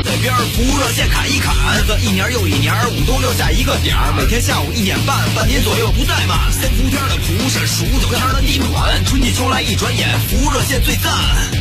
对边，服务热线砍一砍，这一年又一年，5都留下一个点儿。每天下午1点半，半年左右不怠慢。三伏天的蒲扇，数9天的地暖，春季秋来一转眼，服务热线最赞。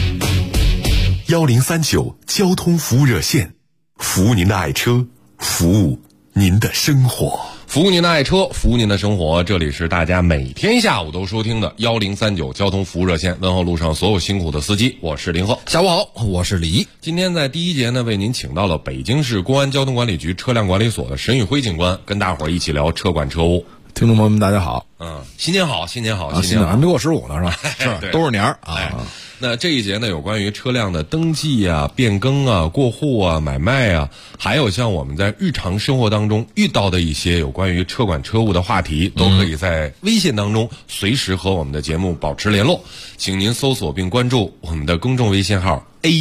1039交通服务热线，服务您的爱车，服务您的生活。 服务您的爱车，服务您的生活。这里是大家每天下午都收听的1039交通服务热线，问候路上所有辛苦的司机，我是林鹤。 下午好，我是李。 今天在第一节呢，为您请到了北京市公安交通管理局车辆管理所的沈宇辉警官，跟大伙儿一起聊车管车务。 听众朋友们大家好。 新年好，新年好， 新年还没过15呢是吧？ 是都是年啊。 那这一节呢，有关于车辆的登记啊、变更啊、过户啊、买卖啊，还有像我们在日常生活当中遇到的一些有关于车管车务的话题，都可以在微信当中随时和我们的节目保持联络。请您搜索并关注我们的公众微信号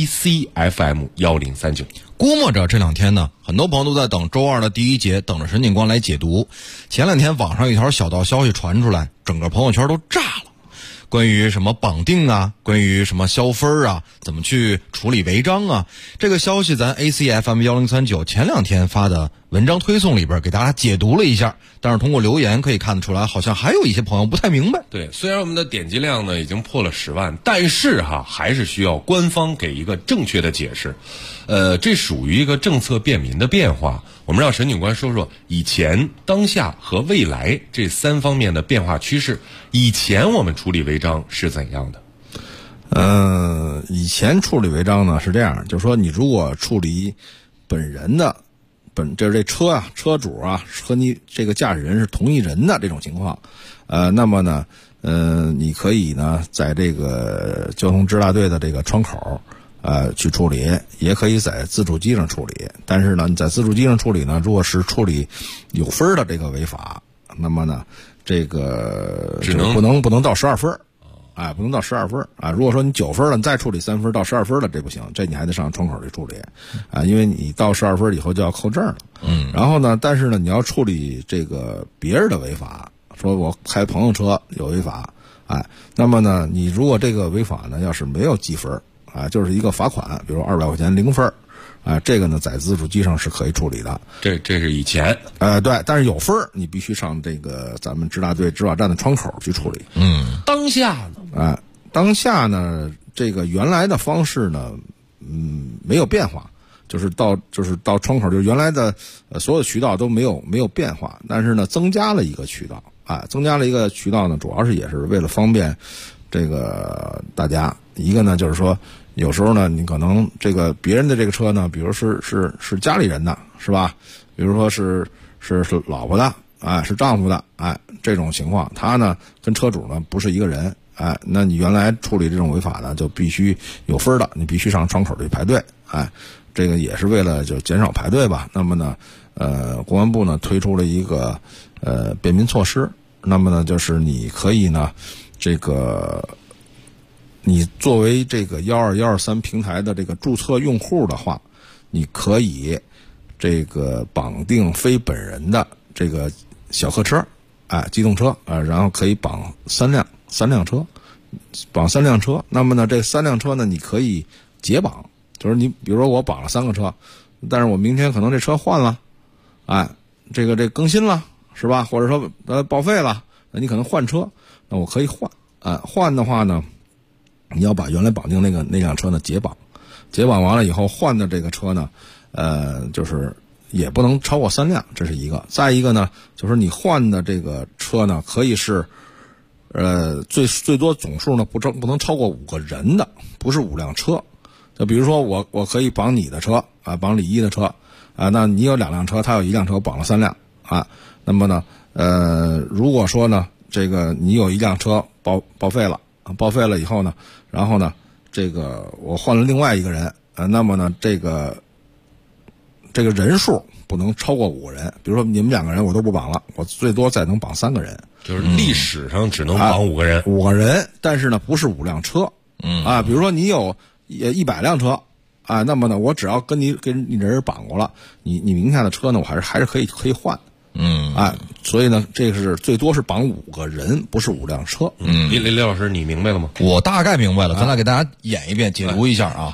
ACFM1039。 估摸着这2天呢，很多朋友都在等周二的第一节，等着沈警官来解读。前2天网上一条小道消息传出来，整个朋友圈都炸了。关于什么绑定啊，关于什么消分啊，怎么去处理违章啊，这个消息咱 ACFM1039前2天发的文章推送里边给大家解读了一下，但是通过留言可以看得出来，好像还有一些朋友不太明白。 对，虽然我们的点击量呢已经破了10万，但是还是需要官方给一个正确的解释。这属于一个政策便民的变化。我们让沈警官说说以前、当下和未来这3方面的变化趋势。以前我们处理违章是怎样的？ 以前处理违章呢是这样，就是说你如果处理本人的就是这车啊、车主啊和你这个驾驶人是同一人的这种情况，那么呢，你可以呢在这个交通支大队的这个窗口去处理，也可以在自助机上处理。但是呢，你在自助机上处理呢，如果是处理有分的这个违法，那么呢，这个不能到12分，不能到12分啊。如果说你9分了，你再处理3分到12分了，这不行，这你还得上窗口去处理因为你到12分以后就要扣证了。然后呢，但是呢，你要处理这个别人的违法，说我开朋友车有违法，那么呢，你如果这个违法呢，要是没有记分。就是一个罚款，比如200块钱0分，这个呢在自助机上是可以处理的。 这是以前， 对，但是有分你必须上这个咱们支大队执法站的窗口去处理。 当下呢？当下呢，这个原来的方式呢，没有变化，就是到窗口，就是原来的所有渠道都没有变化，但是呢，增加了一个渠道，增加了一个渠道呢，主要是也是为了方便这个大家。一个呢，就是说，有时候呢，你可能这个别人的这个车呢，比如是家里人的，是吧？比如说是老婆的，是丈夫的，这种情况，他呢跟车主呢不是一个人，那你原来处理这种违法呢，就必须有分的，你必须上窗口去排队，这个也是为了就减少排队吧。那么呢，公安部呢推出了一个便民措施，那么呢就是你可以呢这个。你作为这个12123平台的这个注册用户的话，你可以这个绑定非本人的这个小客车，机动车，然后可以绑3辆车，绑3辆车。那么呢，这3辆车呢，你可以解绑，就是你比如说我绑了3个车，但是我明天可能这车换了，这更新了，是吧？或者说报废了，那你可能换车，那我可以换，换的话呢。你要把原来绑定那辆车呢解绑完了以后换的这个车呢，就是也不能超过3辆，这是一个。再一个呢，就是你换的这个车呢，可以是，最多总数呢不能超过5个人的，不是5辆车。就比如说我可以绑你的车绑李一的车那你有2辆车，他有1辆车，绑了3辆那么呢，如果说呢，这个你有1辆车报废了。报废了以后呢，然后呢，这个我换了另外一个人，那么呢，这个人数不能超过5个人。比如说你们2个人我都不绑了，我最多再能绑3个人， 就是历史上只能绑5个人 ，5个人，但是呢不是5辆车，比如说你有100辆车，那么呢我只要跟你人绑过了，你名下的车呢我还是可以换。所以呢，这个是最多是绑5个人，不是5辆车。 李老师，你明白了吗？ 我大概明白了，咱俩给大家演一遍，解读一下啊。 好，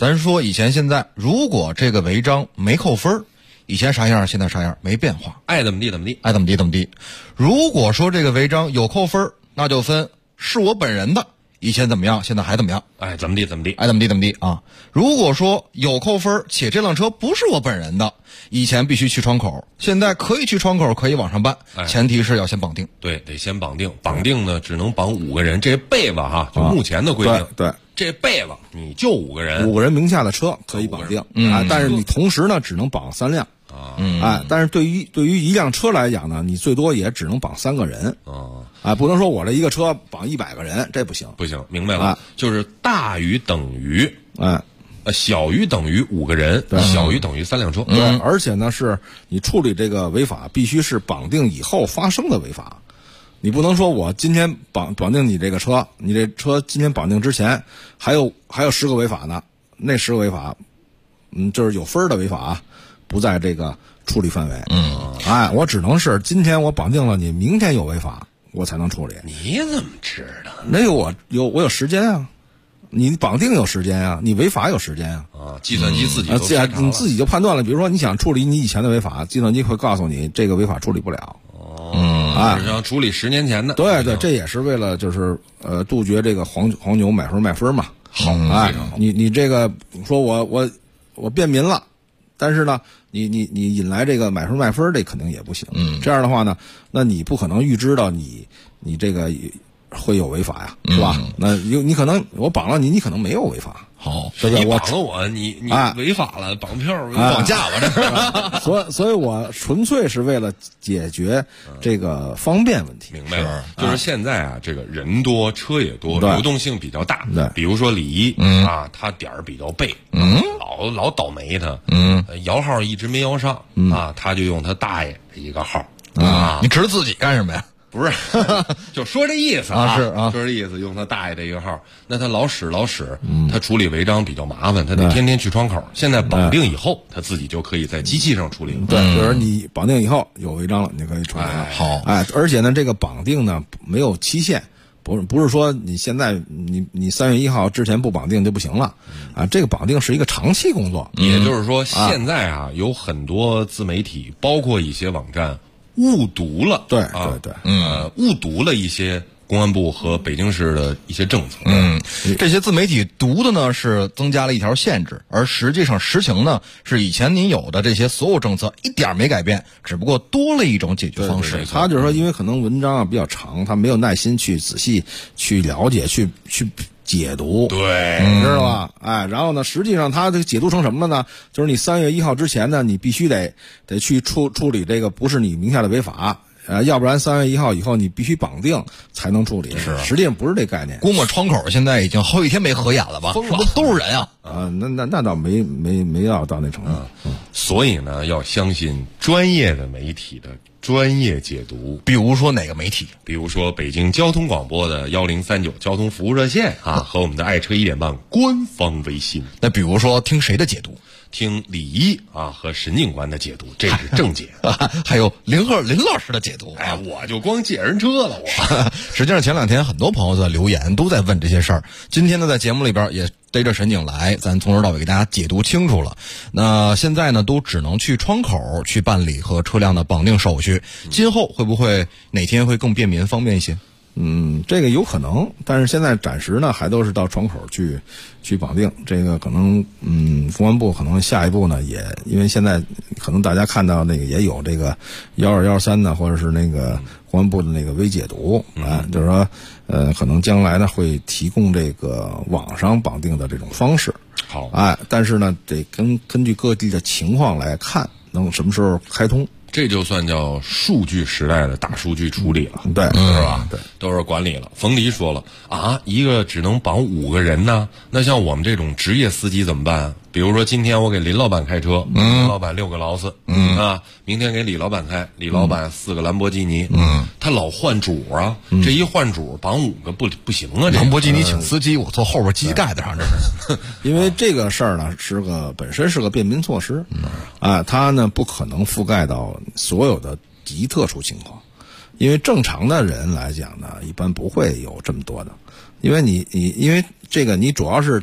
咱说以前现在，如果这个违章没扣分，以前啥样现在啥样，没变化， 爱怎么地怎么地， 爱怎么地怎么地。如果说这个违章有扣分，那就分是我本人的，以前怎么样，现在还怎么样， 哎，怎么地怎么地， 爱怎么地怎么地啊。如果说有扣分，且这辆车不是我本人的，以前必须去窗口，现在可以去窗口，可以往上办，前提是要先绑定。 对，得先绑定，绑定呢只能绑5个人，这辈子哈，就目前的规定， 对， 这辈子你就5个人 ，5个人名下的车可以绑定，但是你同时呢只能绑3辆。但是对于一辆车来讲呢，你最多也只能绑3个人。不能说我这一个车绑100个人，这不行。 不行，明白了，就是大于等于，小于等于5个人，小于等于3辆车。 对，而且呢，是你处理这个违法必须是绑定以后发生的违法。你不能说我今天绑定你这个车，你这车今天绑定之前还有10个违法呢，那10个违法，就是有分的违法，不在这个处理范围。我只能是今天我绑定了你，明天有违法我才能处理。 你怎么知道？ 那我有时间啊，你绑定有时间啊，你违法有时间啊。 计算机自己都你自己就判断了。比如说你想处理你以前的违法，计算机会告诉你这个违法处理不了。 只想处理10年前的。 对，这也是为了就是杜绝这个黄牛买分卖分嘛。 好， 你这个说我便民了，但是呢，你引来这个买分卖分，这肯定也不行。这样的话呢，那你不可能预知到你这个会有违法呀，是吧？那你可能我绑了你可能没有违法。 好， 对不对？ 你绑了我，你违法了，绑票绑架吧， 这。所以我纯粹是为了解决这个方便问题。 明白了，就是现在啊，这个人多车也多，流动性比较大。 对， 比如说李一他点儿比较背，老倒霉他，摇号一直没摇上他就用他大爷一个号你指自己干什么呀？ 不是，就说这意思说这意思，用他大爷的一个号，那他老使，他处理违章比较麻烦，他得天天去窗口。现在绑定以后，他自己就可以在机器上处理。 对，比如你绑定以后有违章了，你可以处理了。 好， 而且呢，这个绑定呢没有期限，不是说你现在你3月1号之前不绑定就不行了这个绑定是一个长期工作。 也就是说，现在有很多自媒体，包括一些网站。误读了， 对， 误读了一些公安部和北京市的一些政策。 这些自媒体读的呢是增加了一条限制，而实际上实情呢是以前您有的这些所有政策一点没改变，只不过多了一种解决方式。 对，他就是说，因为可能文章比较长，他没有耐心去仔细去了解，去解读， 对， 知道吧？然后呢，实际上它这个解读成什么了呢？就是你3月1号之前呢，你必须得去处理这个不是你名下的违法，要不然3月1号以后你必须绑定才能处理。 是， 实际上不是这概念。 估摸窗口现在已经好几天没合眼了吧？疯了，都是人啊！ 那倒没到那程度。 所以呢，要相信专业的媒体的专业解读。 比如说哪个媒体？ 比如说北京交通广播的1039交通服务热线和我们的爱车1点半官方微信。 那比如说听谁的解读？ 听李一和沈警官的解读，这是正解。 还有林老师的解读。 我就光借人车了。 实际上前2天很多朋友在留言都在问这些事儿。今天呢，在节目里边也逮着沈警来，咱从头到尾给大家解读清楚了。那现在呢，都只能去窗口去办理和车辆的绑定手续。今后会不会哪天会更便民方便一些？ 这个有可能，但是现在暂时呢还都是到窗口去绑定。这个可能公安部可能下一步呢也因为现在可能大家看到那个也有这个12113呢，或者是那个公安部的那个微解读就是说可能将来呢会提供这个网上绑定的这种方式。 好， 但是呢得根据各地的情况来看能什么时候开通。 这就算叫数据时代的大数据处理了， 对， 是吧？ 对， 都是管理了。冯迪说了一个只能绑5个人呢，那像我们这种职业司机怎么办？比如说今天我给林老板开车，林老板6个劳斯，明天给李老板开，李老板4个兰博基尼，他老换主这一换主绑5个不行啊！这兰博基尼请司机，我坐后边机盖子上，这是。 因为这个事儿呢本身是个便民措施，它呢不可能覆盖到所有的极特殊情况，因为正常的人来讲呢，一般不会有这么多的，因为因为这个你主要是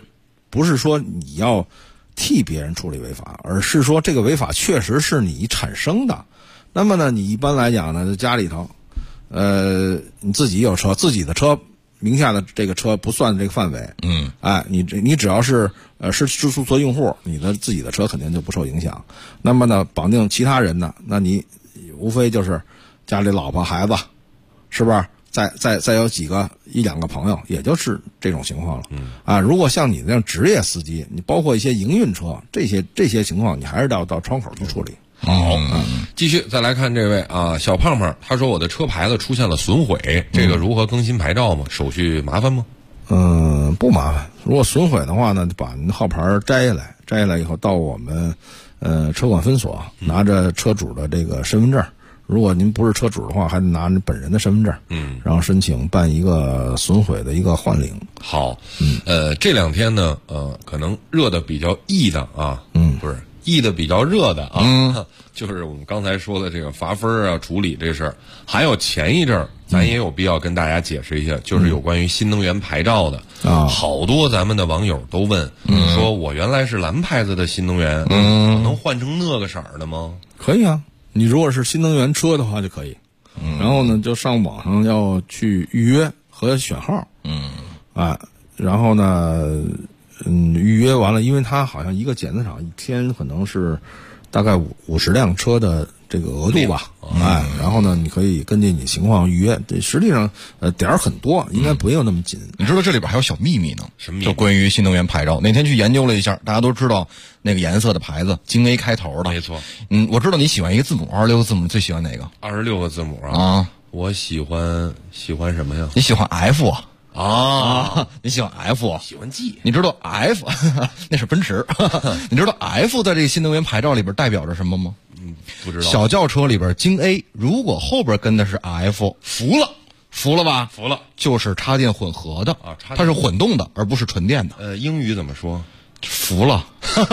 不是说你要替别人处理违法，而是说这个违法确实是你产生的。那么呢，你一般来讲呢，家里头，你自己有车，自己的车名下的这个车不算这个范围，你只要是是注册用户，你的自己的车肯定就不受影响。那么呢，绑定其他人呢，那你无非就是家里老婆孩子，是不是？再有一两个朋友，也就是这种情况了。如果像你这样职业司机，你包括一些营运车，这些情况，你还是要到窗口去处理。 好，继续再来看这位啊，小胖胖，他说我的车牌子出现了损毁，这个如何更新牌照吗？手续麻烦吗？ 不麻烦。如果损毁的话呢，就把您的号牌摘下来以后，到我们车管分所拿着车主的这个身份证。如果您不是车主的话，还得拿着本人的身份证，然后申请办一个损毁的一个换领。 好，这两天呢，可能热的比较易的啊，不是易的比较热的啊，就是我们刚才说的这个罚分啊、处理这事儿，还有前一阵儿，咱也有必要跟大家解释一下，就是有关于新能源牌照的好多咱们的网友都问，说我原来是蓝牌子的新能源，我能换成那个色儿的吗？ 可以啊。你如果是新能源车的话就可以，然后呢就上网上要去预约和选号，然后呢，预约完了，因为它好像一个检测厂一天可能是大概50辆车的这个额度吧，然后呢，你可以根据你情况预约。这实际上点儿很多，应该没有那么紧。 你知道这里边还有小秘密呢？ 什么秘密？ 就关于新能源牌照，那天去研究了一下，大家都知道那个颜色的牌子，京 A 开头的。 没错。 我知道你喜欢一个字母，26个字母，最喜欢哪个 ？26个字母啊？ 我喜欢什么呀？ 你喜欢 F 啊？ 你喜欢 F？ 喜欢 G？ 你知道 F 那是奔驰？你知道 F 在这个新能源牌照里边代表着什么吗？ 不知道。 小轿车里边京 A 如果后边跟的是 F， 服了吧？服了，就是插电混合的啊，它是混动的，而不是纯电的。 英语怎么说？ 服了，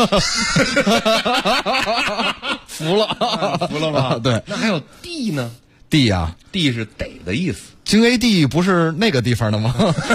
服了吧？对。 那还有 D 呢 ？D 呀 ，D 是得的意思。 京 A D 不是那个地方的吗？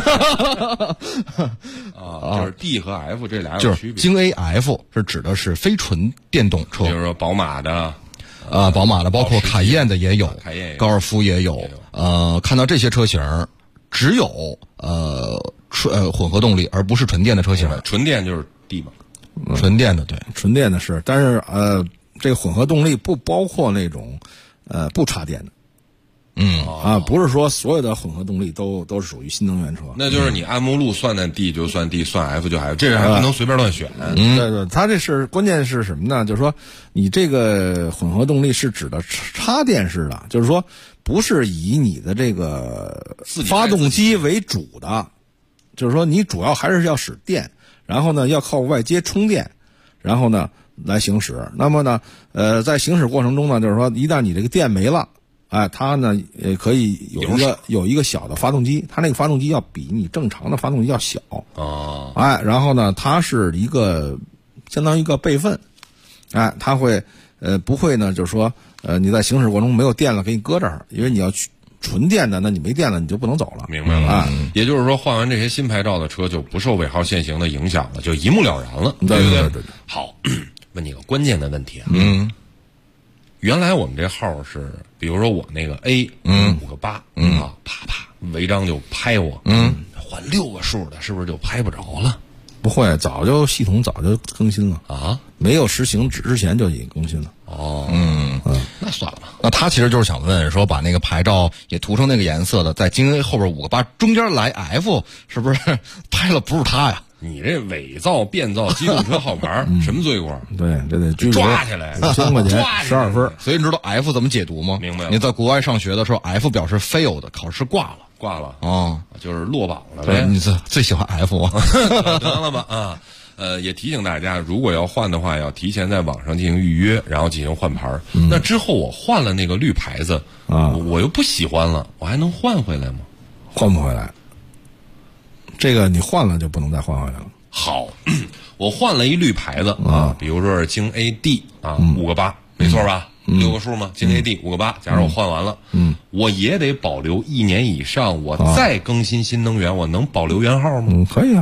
就是 D 和 F 这俩有区别。就是京 A F 是指的是非纯电动车， 比如说宝马的， 包括凯宴的也有，高尔夫也有。看到这些车型，只有混合动力，而不是纯电的车型。 纯电就是 D 嘛， 纯电的对， 纯电的是，但是这个混合动力不包括那种不插电的。不是说所有的混合动力都是属于新能源车。 那就是你按目录算的 D 就算 D， 算 F 就 F， 这还不能随便乱选。 对，它这是关键是什么呢？就是说你这个混合动力是指的插电式的，就是说不是以你的这个发动机为主的，就是说你主要还是要使电，然后呢要靠外接充电，然后呢来行驶。那么呢在行驶过程中呢，就是说一旦你这个电没了，它呢也可以有一个小的发动机，它那个发动机要比你正常的发动机要小然后呢它是一个相当于一个备份，它会不会呢就是说你在行驶过程中没有电了给你搁这儿，因为你要去纯电的，那你没电了你就不能走了。 明白了也就是说换完这些新牌照的车就不受尾号限行的影响了，就一目了然了，对不对？ 对。 好，问你个关键的问题原来我们这号是，比如说我那个 A 5个8啪啪违章就拍我换6个数的，是不是就拍不着了？ 不会，系统早就更新了啊，没有实行之前就已经更新了。 那算了。 那他其实就是想问说，把那个牌照也涂成那个颜色的，在京 A 后边5个8中间来 F， 是不是拍了不是他呀？ 你这伪造、变造机动车号牌，什么罪过？ 对，这得抓起来 ，1000块钱，12分。 所以你知道 F 怎么解读吗？ 明白了。 你在国外上学的时候 ，F 表示 failed， 考试挂了就是落榜了呗。 你最喜欢 F 吗？ 得了吧也提醒大家，如果要换的话，要提前在网上进行预约，然后进行换牌。那之后我换了那个绿牌子我又不喜欢了，我还能换回来吗？ 换不回来。这个你换了就不能再换回来了。 好，我换了一绿牌子比如说是京 AD 5个8，没错吧？6个数吗？京 AD 5个8，假如我换完了，我也得保留1年以上，我再更新新能源，我能保留原号吗？ 可以啊。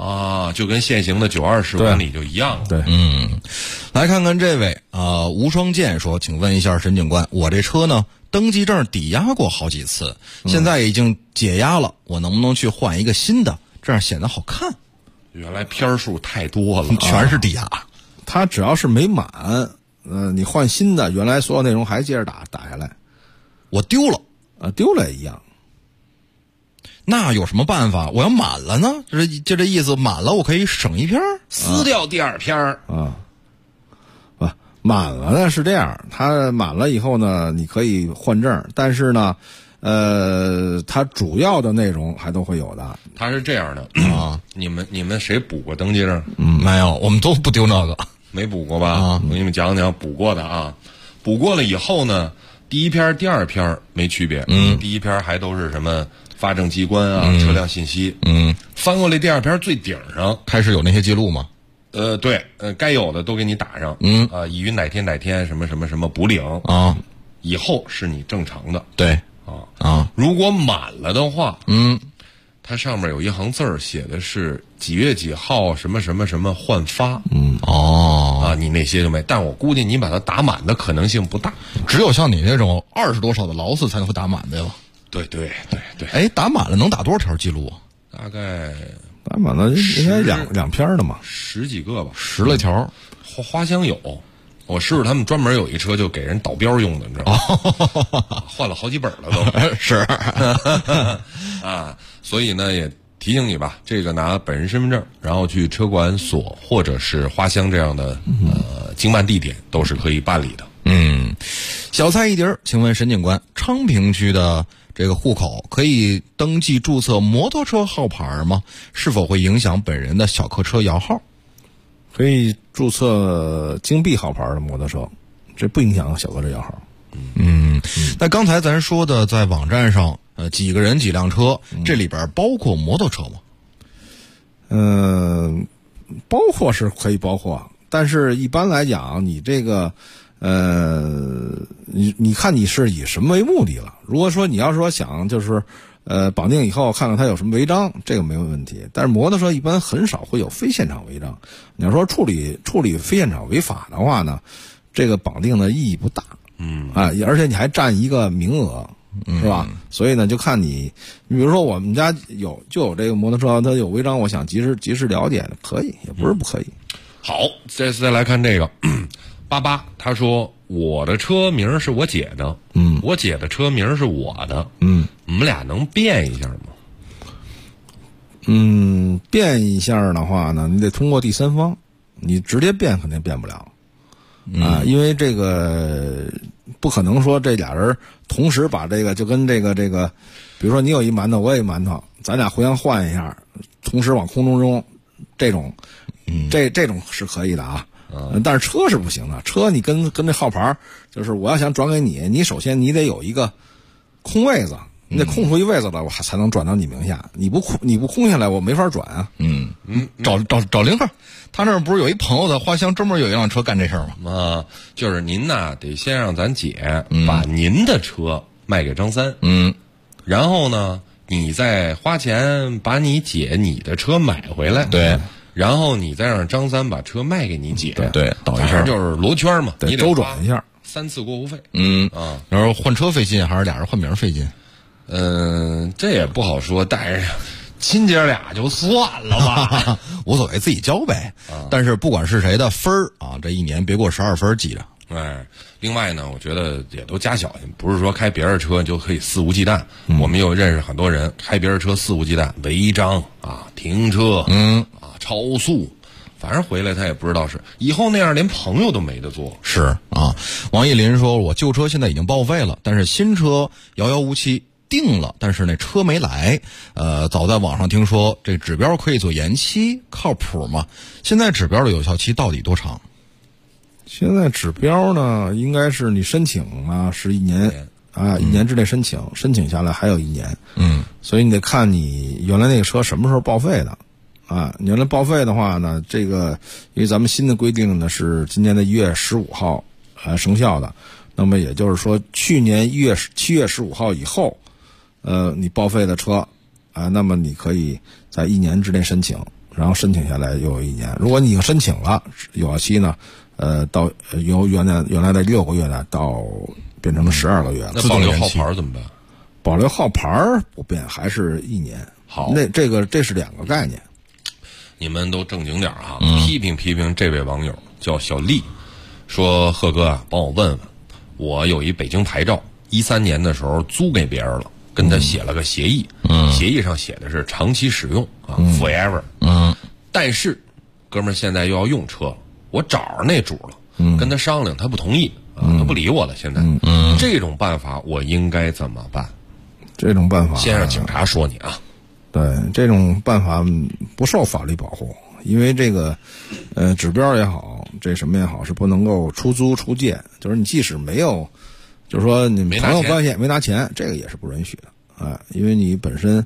啊，就跟现行的920公里就一样了。 对， 来看看这位无双剑说，请问一下沈警官，我这车呢登记证抵押过好几次，现在已经解押了，我能不能去换一个新的，这样显得好看？ 原来片数太多了， 全是抵押。 它只要是没满，你换新的，原来所有内容还接着打下来， 我丢了， 丢了也一样。 那有什么办法？我要满了呢？就这意思，满了我可以省一篇， 撕掉第二篇啊。满了呢是这样，它满了以后呢，你可以换证，但是呢，它主要的内容还都会有的。 它是这样的啊，你们谁补过登记证？ 没有，我们都不丢那个， 没补过吧？我给你们讲讲补过的啊。补过了以后呢，第一篇、第二篇没区别。第一篇还都是什么发证机关啊、车辆信息。翻过来第二篇最顶上开始有那些记录吗？ 对，该有的都给你打上。已于哪天哪天什么什么什么补领啊， 以后是你正常的。 对啊， 如果满了的话，它上面有一行字儿写的是几月几号什么什么什么换发。你那些就没，但我估计你把它打满的可能性不大， 只有像你那种20多少的劳斯才能会打满的了。 对。 哎，打满了能打多少条记录啊？ 大概打满了应该两篇的嘛 ，10几个吧 ，10来条。 花乡有，我师傅他们专门有一车就给人导标用的，你知道吗？换了好几本了都。 是啊，所以呢也提醒你吧，这个拿本人身份证，然后去车管所或者是花乡这样的经办地点都是可以办理的。 小菜一碟，请问沈警官，昌平区的这个户口可以登记注册摩托车号牌吗？是否会影响本人的小客车摇号？ 可以注册京 B 号牌的摩托车，这不影响小客车摇号。 那刚才咱说的在网站上，几个人几辆车，这里边包括摩托车吗？ 包括是可以包括，但是一般来讲，你这个你看你是以什么为目的了？如果说你要说想就是绑定以后看看它有什么违章，这个没有问题。但是摩托车一般很少会有非现场违章。你要说处理非现场违法的话呢，这个绑定的意义不大。而且你还占一个名额，是吧？所以呢，就看你比如说我们家有这个摩托车，它有违章，我想及时了解，可以，也不是不可以。 好，再来看这个88，他说我的车名是我姐的，我姐的车名是我的，我们俩能变一下吗？ 变一下的话呢，你得通过第三方，你直接变肯定变不了。因为这个不可能说这俩人同时把这个就跟这个，比如说你有一馒头，我有一馒头，咱俩互相换一下，同时往空中扔，这种是可以的啊。但是车是不行的，车你跟这号牌，就是我要想转给你，你首先你得有一个空位子，你得空出一位子来，我才能转到你名下。你不空下来，我没法转啊。 找零号。他那儿不是有一朋友在花乡专门有一辆车干这事儿吗？ 就是您呐，得先让咱姐把您的车卖给张三，然后呢，你再花钱把你的车买回来， 对， 然后你再让张三把车卖给你姐， 对，倒一下就是罗圈嘛，你得周转一下 ，3次过户费， 然后换车费劲还是俩人换名费劲？ 这也不好说，但是亲姐俩就算了吧， 无所谓，自己交呗。但是不管是谁的分儿啊，这一年别过12分记着。 另外呢，我觉得也都加小心，不是说开别人车就可以肆无忌惮。我们有认识很多人开别人车肆无忌惮，违章啊、停车，超速，反正回来他也不知道是以后那样，连朋友都没得做。 是啊，王艺林说，我旧车现在已经报废了，但是新车遥遥无期。定了，但是那车没来。早在网上听说这指标可以做延期，靠谱吗？现在指标的有效期到底多长？ 现在指标呢，应该是你申请啊是1年啊，1年之内申请下来还有1年。所以你得看你原来那个车什么时候报废的啊。你原来报废的话呢，这个因为咱们新的规定呢是今年的1月15号生效的，那么也就是说去年7月15号以后。你报废的车，那么你可以在1年之内申请， 然后申请下来又有1年。如果你已经申请了，有效期呢，到由原来的6个月呢，到变成了12个月了。 那保留号牌怎么办？ 保留号牌不变，还是1年。 好， 这是2个概念。 你们都正经点啊，批评这位网友叫小丽，说贺哥啊，帮我问问，我有一北京牌照，13年的时候租给别人了，跟他写了个协议，协议上写的是长期使用啊 ，forever，但是哥们儿现在又要用车了，我找着那主了，跟他商量，他不同意啊，他不理我了，现在，这种办法我应该怎么办？ 这种办法， 先让警察说你啊。 对，这种办法不受法律保护，因为这个，指标也好，这什么也好，是不能够出租出借，就是你即使没有，就是说你朋友关系没拿钱，这个也是不允许的，因为你本身，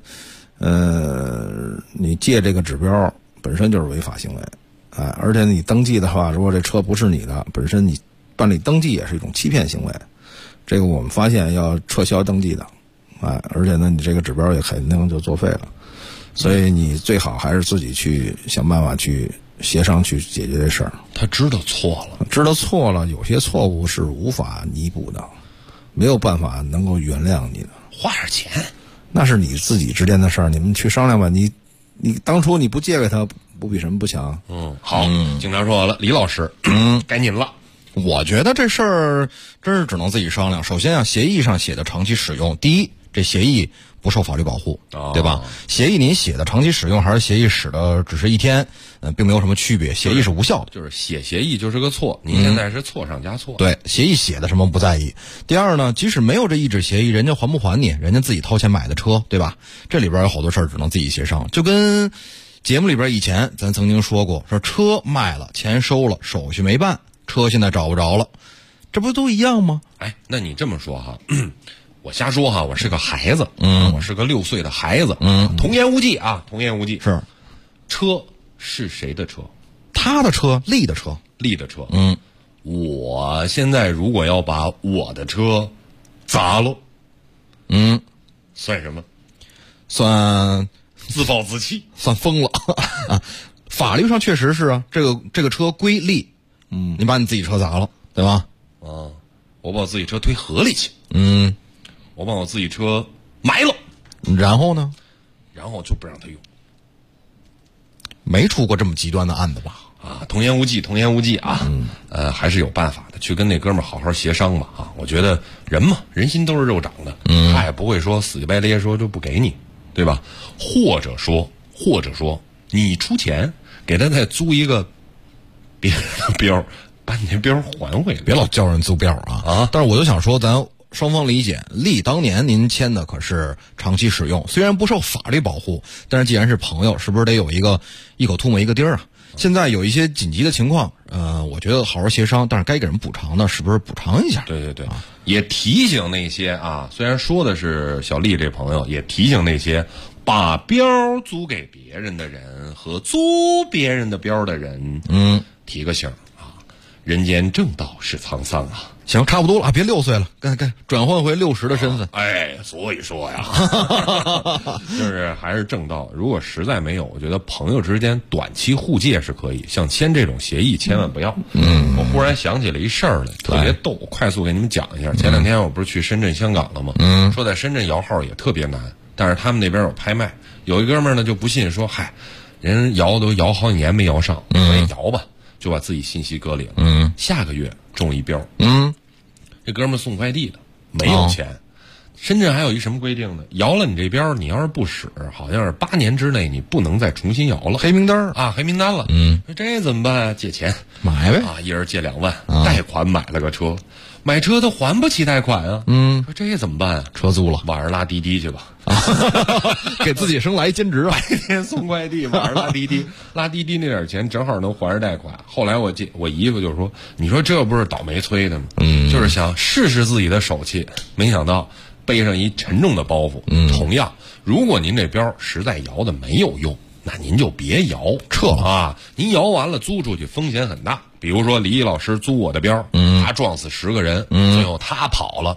你借这个指标本身就是违法行为，而且你登记的话，如果这车不是你的，本身你办理登记也是一种欺骗行为，这个我们发现要撤销登记的，而且呢，你这个指标也肯定就作废了。所以你最好还是自己去想办法去协商去解决这事儿。 他知道错了， 有些错误是无法弥补的，没有办法能够原谅你的。 花点钱， 那是你自己之间的事儿，你们去商量吧。你当初你不借给他，不比什么不强？ 好，警察说完了，李老师，该您了。 我觉得这事儿真是只能自己商量。首先啊，协议上写的长期使用，第一，这协议不受法律保护，对吧？协议您写的长期使用还是协议使的只是1天，并没有什么区别，协议是无效的。 就是写协议就是个错，您现在是错上加错。 对，协议写的什么不在意。第二呢，即使没有这一纸协议，人家还不还你？人家自己掏钱买的车，对吧？这里边有好多事儿只能自己协商。就跟节目里边以前咱曾经说过，说车卖了，钱收了，手续没办，车现在找不着了，这不都一样吗？ 那你这么说哈。我瞎说哈，我是个孩子，我是个6岁的孩子，童言无忌啊，童言无忌。 是， 车是谁的车？ 他的车，力的车， 力的车。我现在如果要把我的车砸了，算什么？ 算自暴自弃， 算疯了啊！法律上确实是啊，这个车归力，你把你自己车砸了，对吧？ 我把我自己车推河里去，我把我自己车埋了， 然后呢？ 然后就不让他用。 没出过这么极端的案子吧？ 童言无忌，童言无忌啊！还是有办法的，去跟那哥们儿好好协商吧啊！我觉得人嘛，人心都是肉长的，他也不会说死乞白咧说就不给你，对吧？或者说你出钱给他再租一个别人的标，把你那标还回来， 别老叫人租标啊！但是我就想说，咱双方理解，力当年您签的可是长期使用，虽然不受法律保护，但是既然是朋友，是不是得有一个异口同美一个钉啊？现在有一些紧急的情况，我觉得好好协商，但是该给人补偿的，是不是补偿一下？ 对，也提醒那些啊，虽然说的是小丽这朋友，也提醒那些把标租给别人的人和租别人的标的人，提个醒啊，人间正道是沧桑啊。 行，差不多了啊，别6岁了，该转换回60的身份。 所以说呀，就是还是正道。如果实在没有，我觉得朋友之间短期互借是可以，像签这种协议千万不要。我忽然想起了一事儿来，特别逗，快速给你们讲一下。前2天我不是去深圳、香港了吗？说在深圳摇号也特别难，但是他们那边有拍卖，有一哥们儿呢就不信，说嗨，人摇都摇好几年没摇上，我也摇吧。就把自己信息割领，下个月中一标，这哥们儿送快递的没有钱，深圳还有一什么规定呢？摇了你这标，你要是不使，好像是8年之内你不能再重新摇了， 黑名单啊，黑名单了。说这怎么办？借钱买呗啊，一人借2万，贷款买了个车，买车他还不起贷款啊。说这怎么办啊？ 车租了， 晚上拉滴滴去吧。 给自己生来兼职啊！ 白天送快递，晚上拉滴滴，拉滴滴那点钱正好能还着贷款。后来我姨夫就说：“你说这不是倒霉催的吗？就是想试试自己的手气，没想到背上一沉重的包袱。同样，如果您这标实在摇的没有用，那您就别摇， 撤了啊！您摇完了租出去风险很大。比如说李毅老师租我的标，他撞死10个人，最后他跑了。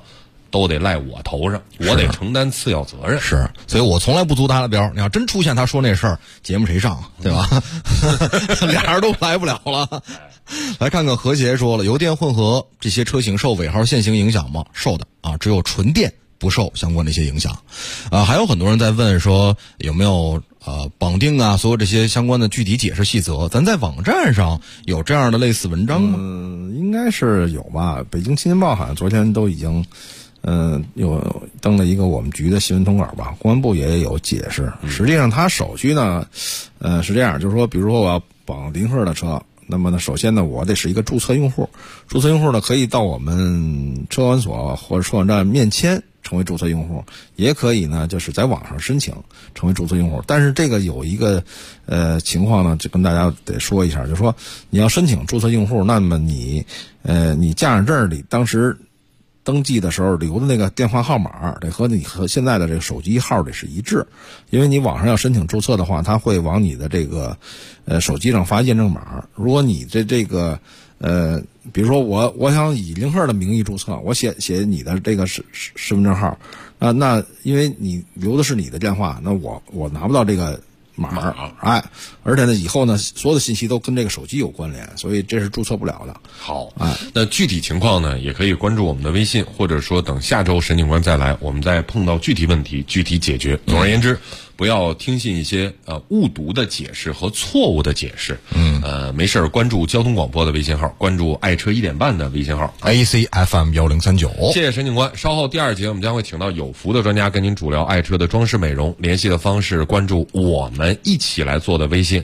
都得赖我头上，我得承担次要责任。 是，所以我从来不租他的标。你要真出现他说那事儿，节目谁上，对吧？俩人都来不了了。来看看和谐说了，油电混合这些车型受尾号限行影响吗？受的啊，只有纯电不受相关的一些影响。还有很多人在问说有没有绑定啊，所有这些相关的具体解释细则，咱在网站上有这样的类似文章吗？ 应该是有吧。北京青年报好像昨天都已经有登了一个我们局的新闻通稿吧，公安部也有解释。实际上它手续呢是这样，就是说比如说我要绑林鹤的车，那么呢首先呢我得是一个注册用户，注册用户呢可以到我们车管所或者车管站面签成为注册用户，也可以呢就是在网上申请成为注册用户。但是这个有一个情况呢，就跟大家得说一下，就是说你要申请注册用户，那么你驾驶证里当时登记的时候留的那个电话号码得和你和现在的这个手机号得是一致，因为你网上要申请注册的话，它会往你的这个手机上发验证码。如果你这个比如说我想以林鹤的名义注册，我写你的这个身份证号那因为你留的是你的电话，那我拿不到这个码，而且呢以后呢所有的信息都跟这个手机有关联，所以这是注册不了的。 好，那具体情况呢也可以关注我们的微信，或者说等下周沈警官再来，我们再碰到具体问题具体解决。总而言之，不要听信一些误读的解释和错误的解释。没事关注交通广播的微信号，关注爱车1点半的微信号 ACFM 1039。 谢谢沈警官。稍后第2节我们将会请到有福的专家跟您主聊爱车的装饰美容。联系的方式关注我们一起来做的微信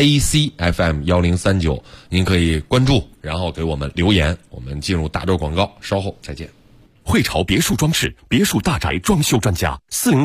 ACFM 1039，您可以关注然后给我们留言。我们进入大周广告，稍后再见。 汇潮别墅装饰别墅大宅装修专家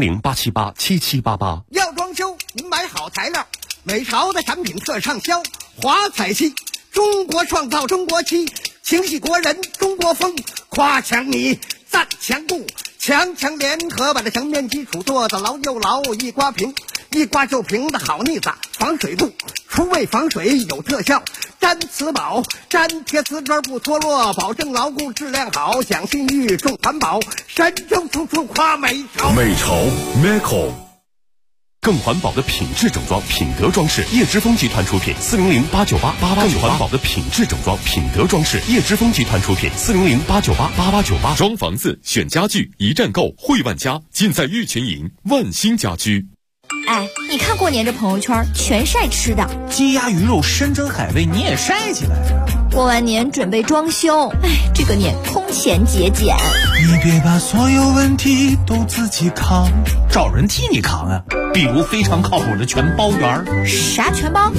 400-878-7788。 要装修您买好材料，美潮的产品特畅销，华彩漆，中国创造中国漆，情系国人中国风，夸强你赞强固，强联合把这墙面基础做得牢又牢，一刮平一刮就平的好腻子，防水布，除味防水有特效，粘瓷宝，粘贴瓷砖不脱落，保证牢固质量好，讲信誉重环保，神州处处夸美潮。 美潮 Meco， 更环保的品质整装，品德装饰，叶之峰集团出品，400-898-8898。更环保的品质整装，品德装饰，叶之峰集团出品，400-898-8898。装房子选家具，一站购汇万家，尽在玉泉营万兴家居。 哎，你看过年这朋友圈全晒吃的， 鸡鸭鱼肉山珍海味你也晒起来呀。 过完年准备装修，哎，这个年空前节俭。 你别把所有问题都自己扛，找人替你扛啊。比如非常靠谱的全包园。 啥全包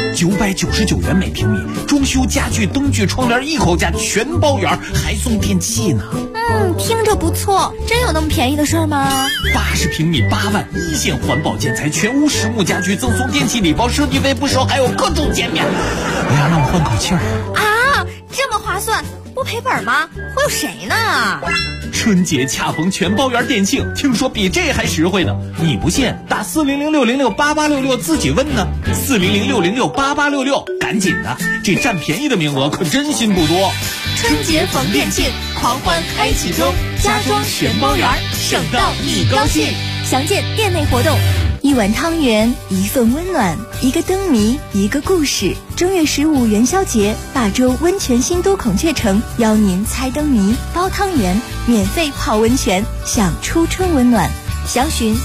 ？999元每平米，装修家具、灯具、窗帘一口价全包圆，还送电器呢。 听着不错，真有那么便宜的事儿吗 ？80平米8万，一线环保建材，全屋实木家居，赠送电器礼包，设计费不收，还有各种减免。哎呀，让我换口气儿啊！这么划算，不赔本吗？忽悠谁呢？ 春节恰逢全包圆店庆，听说比这还实惠呢。你不信，打400-606-8866自己问呢。400-606-8866，赶紧的，这占便宜的名额可真心不多。 春节逢店庆，狂欢开启中，家装全包圆，省到你高兴。详见店内活动。一碗汤圆，一份温暖，一个灯谜，一个故事。正月15元宵节，大洲温泉新都孔雀城邀您猜灯谜、包汤圆，免费泡温泉，享初春温暖。详询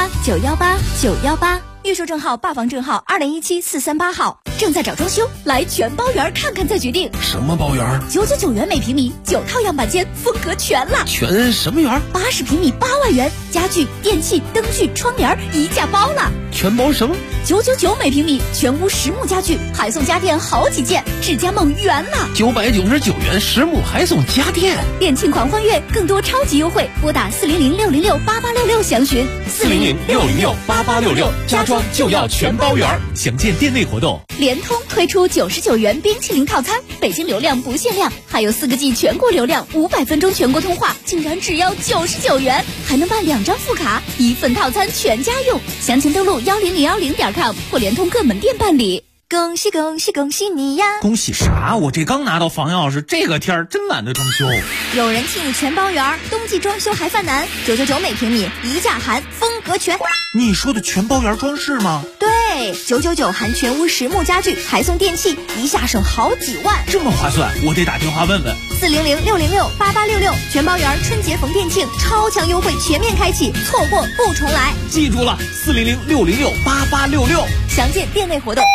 88918918，预售证号、霸房证号2017-438号。正在找装修，来全包圆看看再决定。 什么包圆 ？999元每平米，9套样板间，风格全了。 全什么圆 ？80平米8万元，家具、电器、灯具、窗帘一价包了。 全包什么 ？999每平米，全屋实木家具，还送家电好几件，智家梦圆了。 999元实木还送家电， 店庆狂欢月，更多超级优惠，拨打400-606-8866详询。 400-606-8866，家装就要全包圆。详见店内活动。 联通推出99元冰淇淋套餐，北京流量不限量，还有4个G 全国流量，500分钟全国通话，竟然只要99元，还能办2张副卡，1份套餐全家用。详情登录10010.com或联通各门店办理。 恭喜恭喜恭喜你呀！ 恭喜啥？我这刚拿到房钥匙，这个天儿真懒得装修。 有人替你全包圆，冬季装修还犯难，999每平米一价含，风格全。 你说的全包圆装饰吗？ 对，999含全屋实木家具，还送电器，一下省好几万， 这么划算，我得打电话问问。 400-606-8866，全包圆春节逢店庆，超强优惠全面开启，错过不重来。 记住了，400-606-8866， 详见店内活动。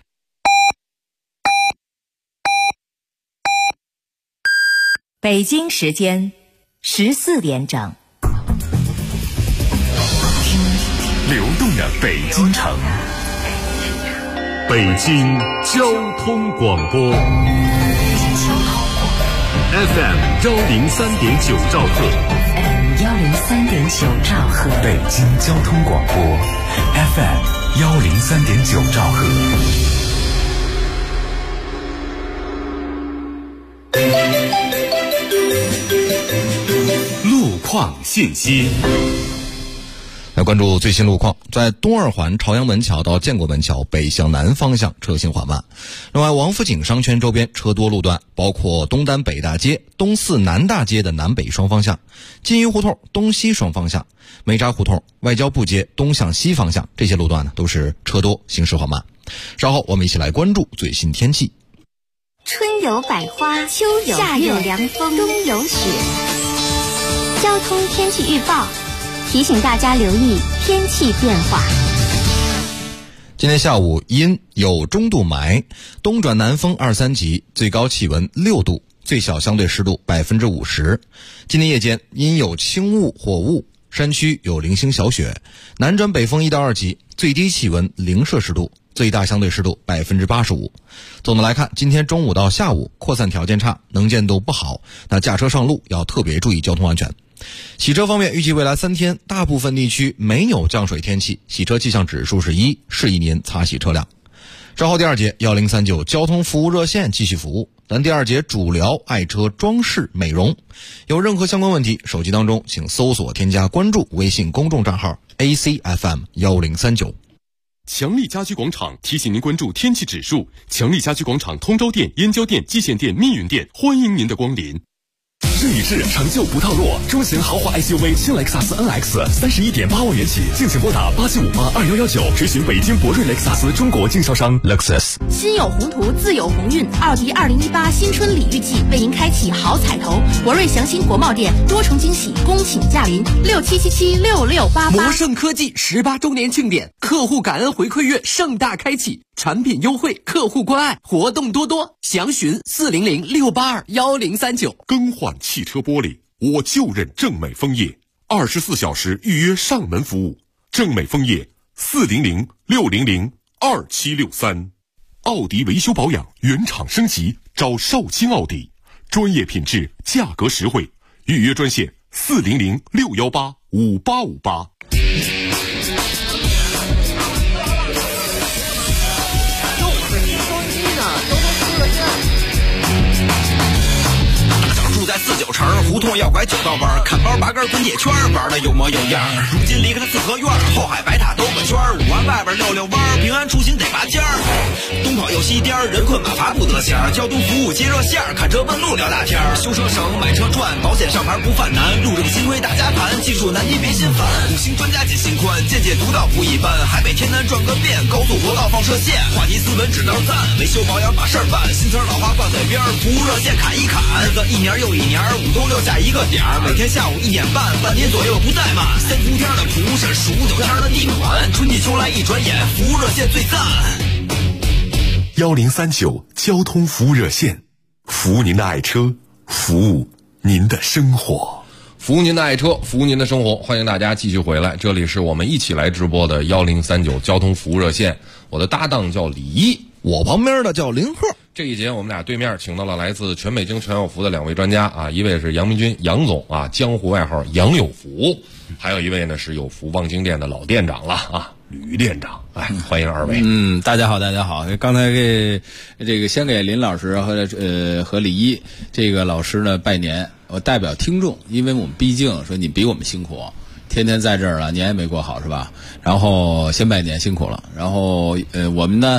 北京时间14点整。 流动的北京城，北京交通广播 FM 103.9兆赫 103.9兆赫， 北京交通广播 FM 103.9兆赫。路况信息。 来关注最新路况，在东二环朝阳门桥到建国门桥北向南方向车行缓慢。另外，王府井商圈周边车多路段，包括东单北大街、东四南大街的南北双方向，金鱼胡同东西双方向，梅扎胡同外交部街东向西方向，这些路段呢都是车多，行驶缓慢。稍后我们一起来关注最新天气。 春有百花，秋有夏有凉风，冬有雪。交通天气预报提醒大家留意天气变化。 今天下午阴，有中度霾，东转南风2-3级，最高气温6度，最小相对湿度50%。今天夜间阴有轻雾或雾，山区有零星小雪，南转北风1到2级，最低气温0摄氏度，最大相对湿度85%。总的来看，今天中午到下午扩散条件差，能见度不好，那驾车上路要特别注意交通安全。洗车方面，预计未来3天大部分地区没有降水天气，洗车气象指数是1，适宜您擦洗车辆。稍后第2节1039交通服务热线继续服务，咱第2节主聊爱车装饰美容。有任何相关问题，手机当中请搜索添加关注微信公众账号 ACFM1039。 强力家居广场提醒您关注天气指数。强力家居广场通州店、燕郊店、蓟县店、密云店，欢迎您的光临。试一试，成就不套路。中型豪华 SUV 新雷克萨斯 NX 31.8万元起，敬请拨打87582119，垂询北京博瑞雷克萨斯中国经销商 Lexus。 心有宏图，自有鸿运。奥迪2018新春礼遇季为您开启好彩头，博瑞祥兴国贸店多重惊喜，恭请驾临67776688。 摩盛科技18周年庆典，客户感恩回馈月盛大开启，产品优惠，客户关爱，活动多多，详询400-682-1039。 更换汽车玻璃，我就认正美枫叶，24小时预约上门服务。正美枫叶400-600-2763。奥迪维修保养原厂升级，找少卿奥迪，专业品质，价格实惠。预约专线400-618-5858。 住在49城胡同要拐9道弯，看包拔根滚铁圈，玩的有模有样。如今离开了四合院，后海白塔兜个圈，5环外边溜弯，平安出行得拔尖儿。东跑又西颠，人困马乏不得闲。交通服务接热线，看车问路聊大天。修车省，买车赚，保险上牌不犯难。路政新规大家盘，技术难题别心烦。5星专家解心宽，见解独到不一般。海北天南转个遍，高速国道放射线。话题斯文指导赞，维修保养把事儿办。新词老话挂嘴边，服务热线砍一砍。日子一年又一年，5都留下一个点儿。每天下午1点半，半年左右不怠慢。3伏天的蒲是数9天的地暖，春季秋来一转眼，服务热线最赞。 1039交通服务热线，服务您的爱车，服务您的生活， 服务您的爱车，服务您的生活。欢迎大家继续回来，这里是我们一起来直播的1039交通服务热线。我的搭档叫李一， 我旁边的叫林鹤。 这一节我们俩对面请到了来自全北京全有福的2位专家啊，一位是杨明军杨总啊，江湖外号杨有福，还有一位呢是有福望京店的老店长了啊，吕店长。哎，欢迎二位。 大家好，大家好。刚才给这个先给林老师和李一这个老师呢拜年，我代表听众，因为我们毕竟说你比我们辛苦，天天在这儿了，年也没过好是吧？然后先拜年辛苦了。然后我们呢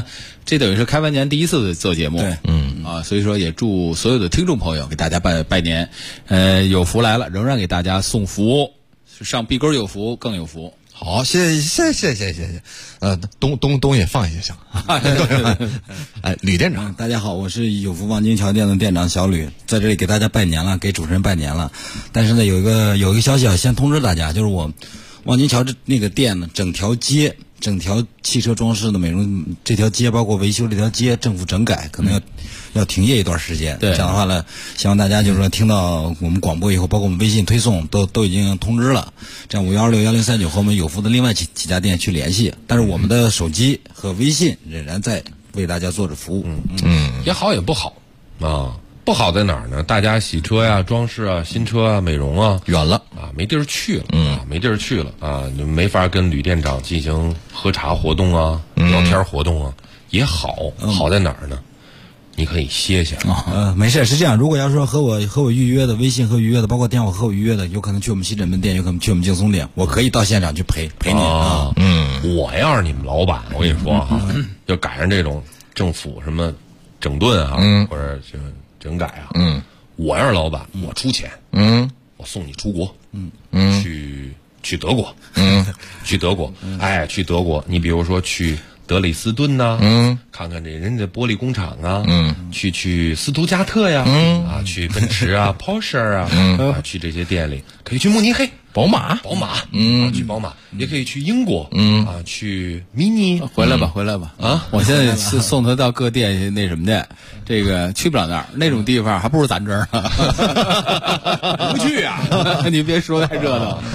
这等于是开完年第一次做节目， 对， 所以说也祝所有的听众朋友给大家拜年，有福来了，仍然给大家送福，上壁沟有福更有福。 好，谢谢。东也放一下行。哎，吕店长， 大家好，我是有福望京桥店的店长小吕，在这里给大家拜年了，给主持人拜年了。但是呢，有一个消息要先通知大家，就是我望京桥那个店呢，整条汽车装饰的美容这条街，包括维修这条街，政府整改，可能要停业一段时间。 对， 这样的话呢，希望大家就是说听到我们广播以后，包括我们微信推送都已经通知了，这样5161039和我们有福的另外几家店去联系。但是我们的手机和微信仍然在为大家做着服务。 也好也不好啊。不好在哪儿呢？大家洗车呀、装饰啊、新车啊、美容啊， 远了啊，没地儿去了，没地儿去了啊，你没法跟吕店长进行喝茶活动啊、聊天活动啊，也好，好在哪儿呢？你可以歇歇没事，是这样。如果要说和我预约的微信和预约的，包括电话和我预约的，有可能去我们西直门店，有可能去我们劲松店，我可以到现场去陪你啊。 我要是你们老板，我跟你说哈，就赶上这种政府什么整顿啊，或者是整改啊，我要是老板，我出钱，我送你出国，去德国，去德国，去德国，你比如说去德累斯顿呐，看看这人家玻璃工厂啊，去斯图加特呀，去奔驰啊，Porsche 啊，去这些店里，可以去慕尼黑。 宝马， 去宝马，也可以去英国，去 Mini， 回来吧啊！我现在送他到各店那什么的，这个去不了那儿，那种地方还不如咱这儿呢。 不去啊！ 你别说太热闹。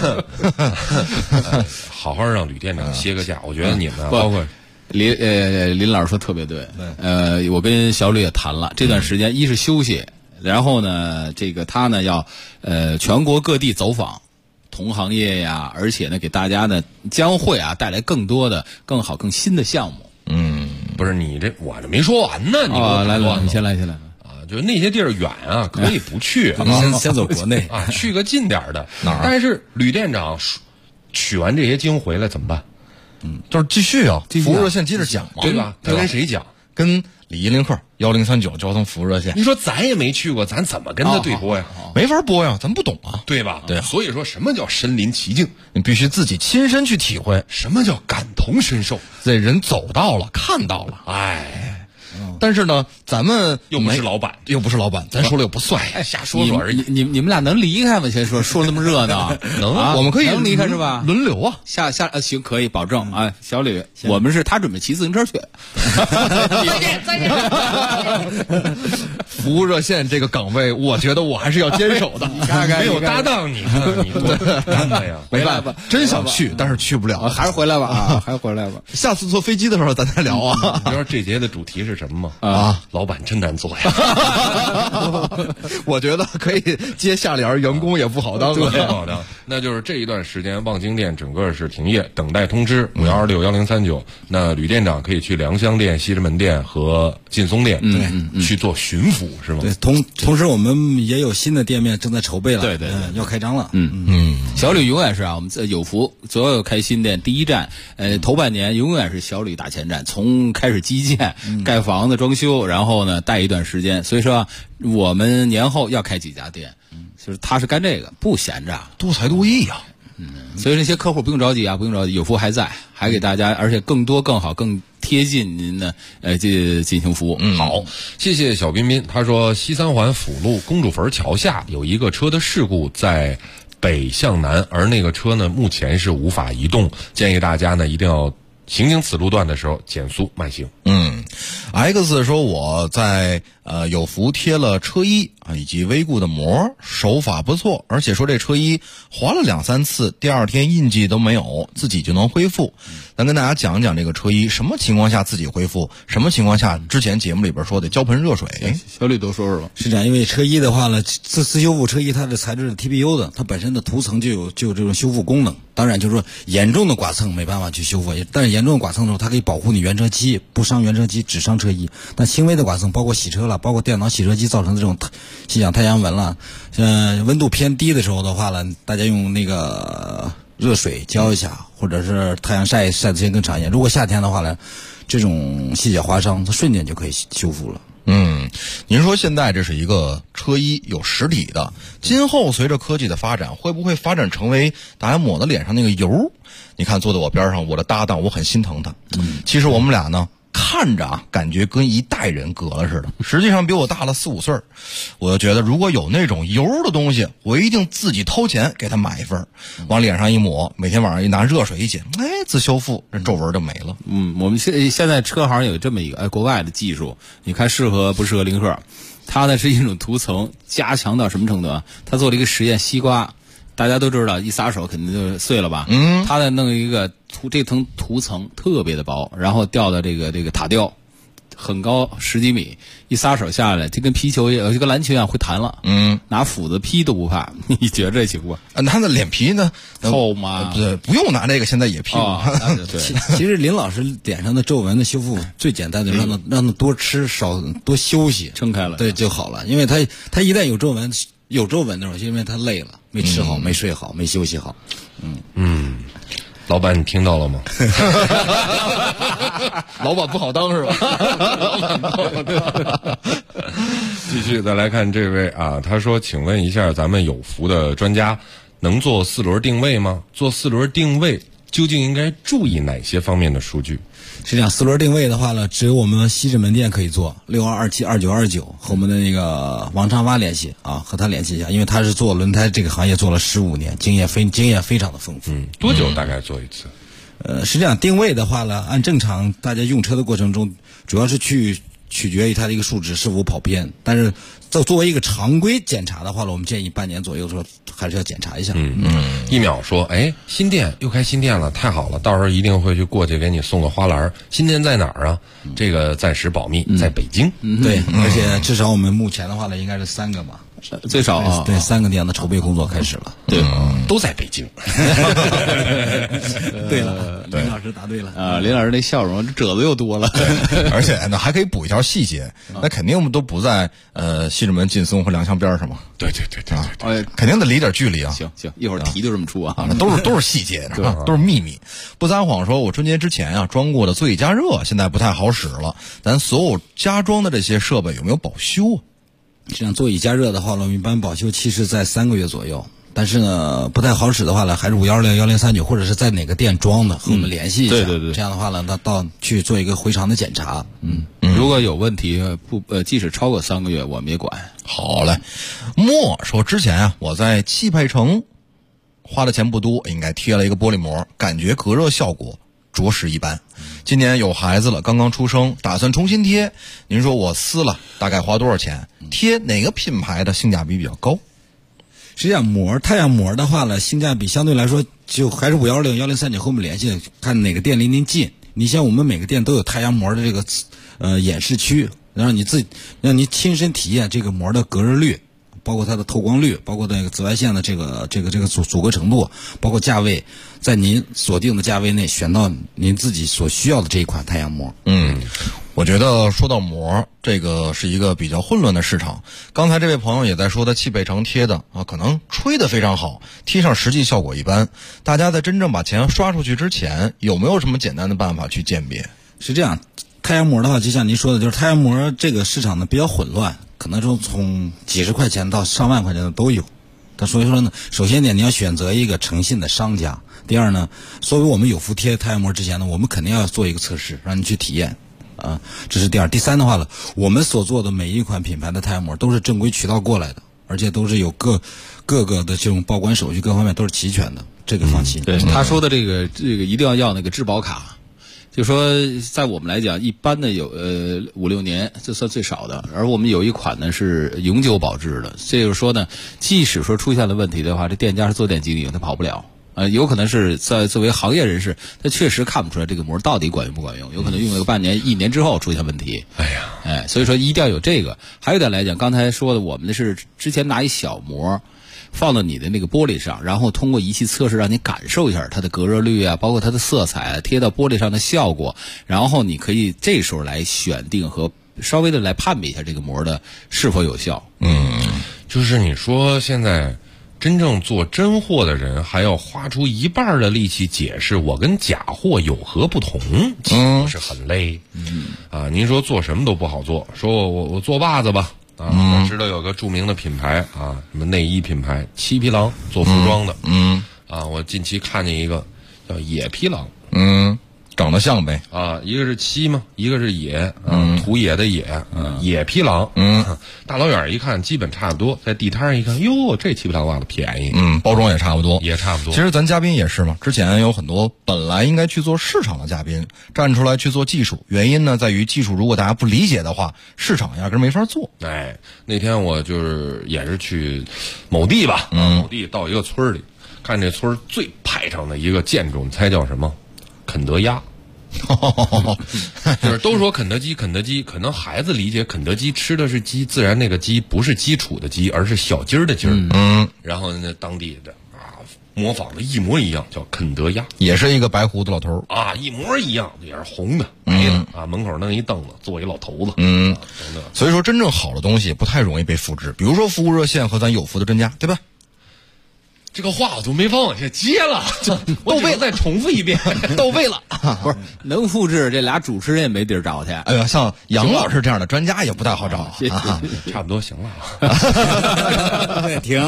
好好让吕店长歇个假，我觉得你们包括林老师说特别对。我跟小吕也谈了，这段时间一是休息，然后呢，这个他呢要全国各地走访。同行业呀，而且呢，给大家呢将会带来更多的、更好、更新的项目。 不是你这我这没说完呢，你来，你先来啊！就是那些地儿远啊，可以不去， 先走国内啊，去个近点的哪儿？ 但是吕店长取完这些经回来怎么办？ 就是继续啊，服务热线接着讲嘛， 对吧？他跟谁讲？ 跟李一林客1039交通服务热线。 你说咱也没去过，咱怎么跟他对播呀？ 没法播呀，咱不懂啊， 对吧？ 对， 所以说什么叫身临其境？ 你必须自己亲身去体会。 什么叫感同身受？ 这人走到了，看到了，但是呢，咱们又不是老板， 咱说了又不算， 瞎说说而已。 你们俩能离开吗？先说那么热闹， 能我们可以能离开是吧？ 轮流啊， 下行可以保证啊。小吕，我们是他准备骑自行车去。 再见。服务热线这个岗位，我觉得我还是要坚守的。 没有搭档，你看你多干的呀！ 没办法，真想去，但是去不了， 还是回来吧还是回来吧。 下次坐飞机的时候咱再聊啊。 你知道这节的主题是什么吗？老板真难做呀。 我觉得可以接下联，员工也不好当， 不好当。那就是这一段时间，望京店整个是停业，等待通知512611039。那吕店长可以去良乡店、西直门店和劲松店，去做巡抚是吗？ 对，同时我们也有新的店面正在筹备了， 对， 要开张了。 小吕永远是我们有福所有开新店第一站，头半年永远是小吕打前站，从开始基建、盖房子、装修，然后呢带一段时间。所以说我们年后要开几家店，就是他是干这个，不闲着， 多才多艺啊。 所以那些客户不用着急，有福还在，还给大家，而且更多、更好、更贴近您的进行服务。 好，谢谢小彬彬。他说西三环辅路公主坟桥下有一个车的事故在北向南，而那个车呢目前是无法移动，建议大家呢一定要行经此路段的时候减速慢行。 X 说我在有福贴了车衣以及微固的膜，手法不错，而且说这车衣划了2-3次，第二天印记都没有，自己就能恢复。咱跟大家讲讲这个车衣什么情况下自己恢复，什么情况下之前节目里边说的浇盆热水。 小吕多说说吧。 是这样，因为车衣的话呢，自修复车衣它的材质是 TPU 的，它本身的涂层就有这种修复功能。当然就是说严重的剐蹭没办法去修复，但是严重的剐蹭的时候它可以保护你原车漆，不伤原车漆，只伤车衣。但轻微的剐蹭包括洗车了，包括电脑洗车机造成的这种细小太阳纹了，温度偏低的时候的话呢，大家用那个热水浇一下，或者是太阳晒的时间更长一点。如果夏天的话呢，这种细小划伤它瞬间就可以修复了。 您说现在这是一个车衣有实体的，今后随着科技的发展，会不会发展成为大家抹在脸上那个油？你看坐在我边上，我的搭档，我很心疼他。其实我们俩呢，看着啊，感觉跟一代人隔了似的，实际上比我大了4-5岁。我就觉得如果有那种油的东西，我一定自己掏钱给他买一份，往脸上一抹，每天晚上一拿热水一紧，自修复，这皱纹就没了。 我们现在车行有这么一个国外的技术，你看适合不适合林克？它呢是一种涂层，加强到什么程度啊？他做了一个实验，西瓜。大家都知道，一撒手肯定就碎了吧？他再弄一个这层涂层特别的薄，然后吊到这个塔吊，很高10几米，一撒手下来就跟皮球一样，就跟篮球一样会弹了。拿斧子劈都不怕。你觉得这情况？ 他的脸皮呢？ 厚吗？ 对，不用拿这个，现在也劈。 对。 其实林老师脸上的皱纹的修复最简单的，让他多吃少多休息， 撑开了， 对就好了。因为他一旦有皱纹那种，因为他累了，没吃好，没睡好，没休息好。 老板，你听到了吗？ 老板不好当是吧？ 继续再来看这位啊，他说：“请问一下，咱们有福的专家，能做4轮定位吗？做4轮定位究竟应该注意哪些方面的数据？” 实际上4轮定位的话呢，只有我们西直门店可以做，62272929和我们的那个王长发联系啊，和他联系一下，因为他是做轮胎这个行业做了15年，经验非常的丰富。 多久大概做一次？ 实际上定位的话呢，按正常大家用车的过程中，主要是取决于它的一个数值是否跑偏，但是作为一个常规检查的话呢，我们建议半年左右的时候还是要检查一下。 一秒说，新店又开新店了，太好了，到时候一定会去过去给你送个花篮。新店在哪儿啊？这个暂时保密，在北京。 对，而且至少我们目前的话呢，应该是3个吧。 最少啊， 对，3个店的筹备工作开始了。 对，都在北京。 对了，林老师答对了啊！林老师那笑容，这褶子又多了， 而且呢还可以补一条细节，那肯定我们都不在西直门劲松和良乡边上嘛。 对， 肯定得离点距离啊。 行，一会儿题就这么出啊， 那都是细节，都是秘密。不撒谎说，我春节之前啊装过的座椅加热现在不太好使了，咱所有加装的这些设备有没有保修啊？ 实际上座椅加热的话呢，我们一般保修期是在3个月左右。但是呢，不太好使的话呢，还是5101039或者是在哪个店装的，和我们联系一下。 对。 这样的话呢，到去做一个回厂的检查。 如果有问题，即使超过3个月，我们也管。 好嘞。莫说之前啊，我在汽配城花的钱不多，应该贴了一个玻璃膜，感觉隔热效果着实一般。今年有孩子了，刚刚出生，打算重新贴。您说我撕了，大概花多少钱？贴哪个品牌的性价比比较高？ 实际上太阳膜的话呢，性价比相对来说就还是5101039和我们联系，看哪个店离您近。你像我们每个店都有太阳膜的这个演示区，让你亲身体验这个膜的隔热率，包括它的透光率，包括那个紫外线的这个阻隔程度，包括价位，在您锁定的价位内选到您自己所需要的这一款太阳膜。 我觉得说到膜，这个是一个比较混乱的市场。刚才这位朋友也在说他汽配城贴的啊，可能吹得非常好，贴上实际效果一般。大家在真正把钱刷出去之前，有没有什么简单的办法去鉴别？ 是这样，太阳膜的话，就像您说的，就是太阳膜这个市场呢比较混乱，可能说从几十块钱到上万块钱的都有。所以说呢，首先你要选择一个诚信的商家。第二呢，作为我们有福贴太阳膜之前呢，我们肯定要做一个测试，让你去体验。这是第二。第三的话呢，我们所做的每一款品牌的太阳膜都是正规渠道过来的，而且都是有各个的这种报关手续各方面都是齐全的，这个放心。 对，他说的这个一定要那个质保卡，就说在我们来讲，一般的有5-6年，这算最少的。而我们有一款呢是永久保质的，这就是说呢，即使说出现了问题的话，这店家是做店经营，他跑不了。有可能是作为行业人士，他确实看不出来这个膜到底管用不管用，有可能用了个半年、1年之后出现问题。所以说一定要有这个。还有一点来讲，刚才说的，我们的是之前拿一小膜放到你的那个玻璃上，然后通过仪器测试，让你感受一下它的隔热率啊，包括它的色彩贴到玻璃上的效果，然后你可以这时候来选定和稍微的来判别一下这个膜的是否有效。 就是你说现在真正做真货的人还要花出一半的力气解释我跟假货有何不同，岂不是很累？您说做什么都不好做，说我做袜子吧。我知道有个著名的品牌啊，什么内衣品牌七匹狼做服装的。我近期看见一个叫野匹狼。 长得像呗一个是七嘛，一个是野，土野的野，野匹狼，大老远一看基本差不多，在地摊上一看，哟，这七匹狼袜子便宜， 包装也差不多， 也差不多。 其实咱嘉宾也是嘛，之前有很多本来应该去做市场的嘉宾站出来去做技术，原因呢在于技术如果大家不理解的话，市场压根没法做。 那天我就是也是去某地吧，某地到一个村里，看这村最派场的一个建筑，你猜叫什么？肯德鸭。就是都说肯德基，可能孩子理解肯德基吃的是鸡，自然那个鸡不是基础的鸡，而是小鸡儿的鸡儿。然后呢，当地的模仿的一模一样，叫肯德鸭， 也是一个白胡子老头一模一样，也是红的白的门口弄一凳子，坐一老头子。 所以说真正好的东西不太容易被复制，比如说服务热线和咱有福的专家，对吧？ 这个话我都没法往下接了，我只能再重复一遍， 到位了。 不是能复制，这俩主持人也没地儿找去。 哎呀，像杨老师这样的专家也不太好找。 差不多行了。 停。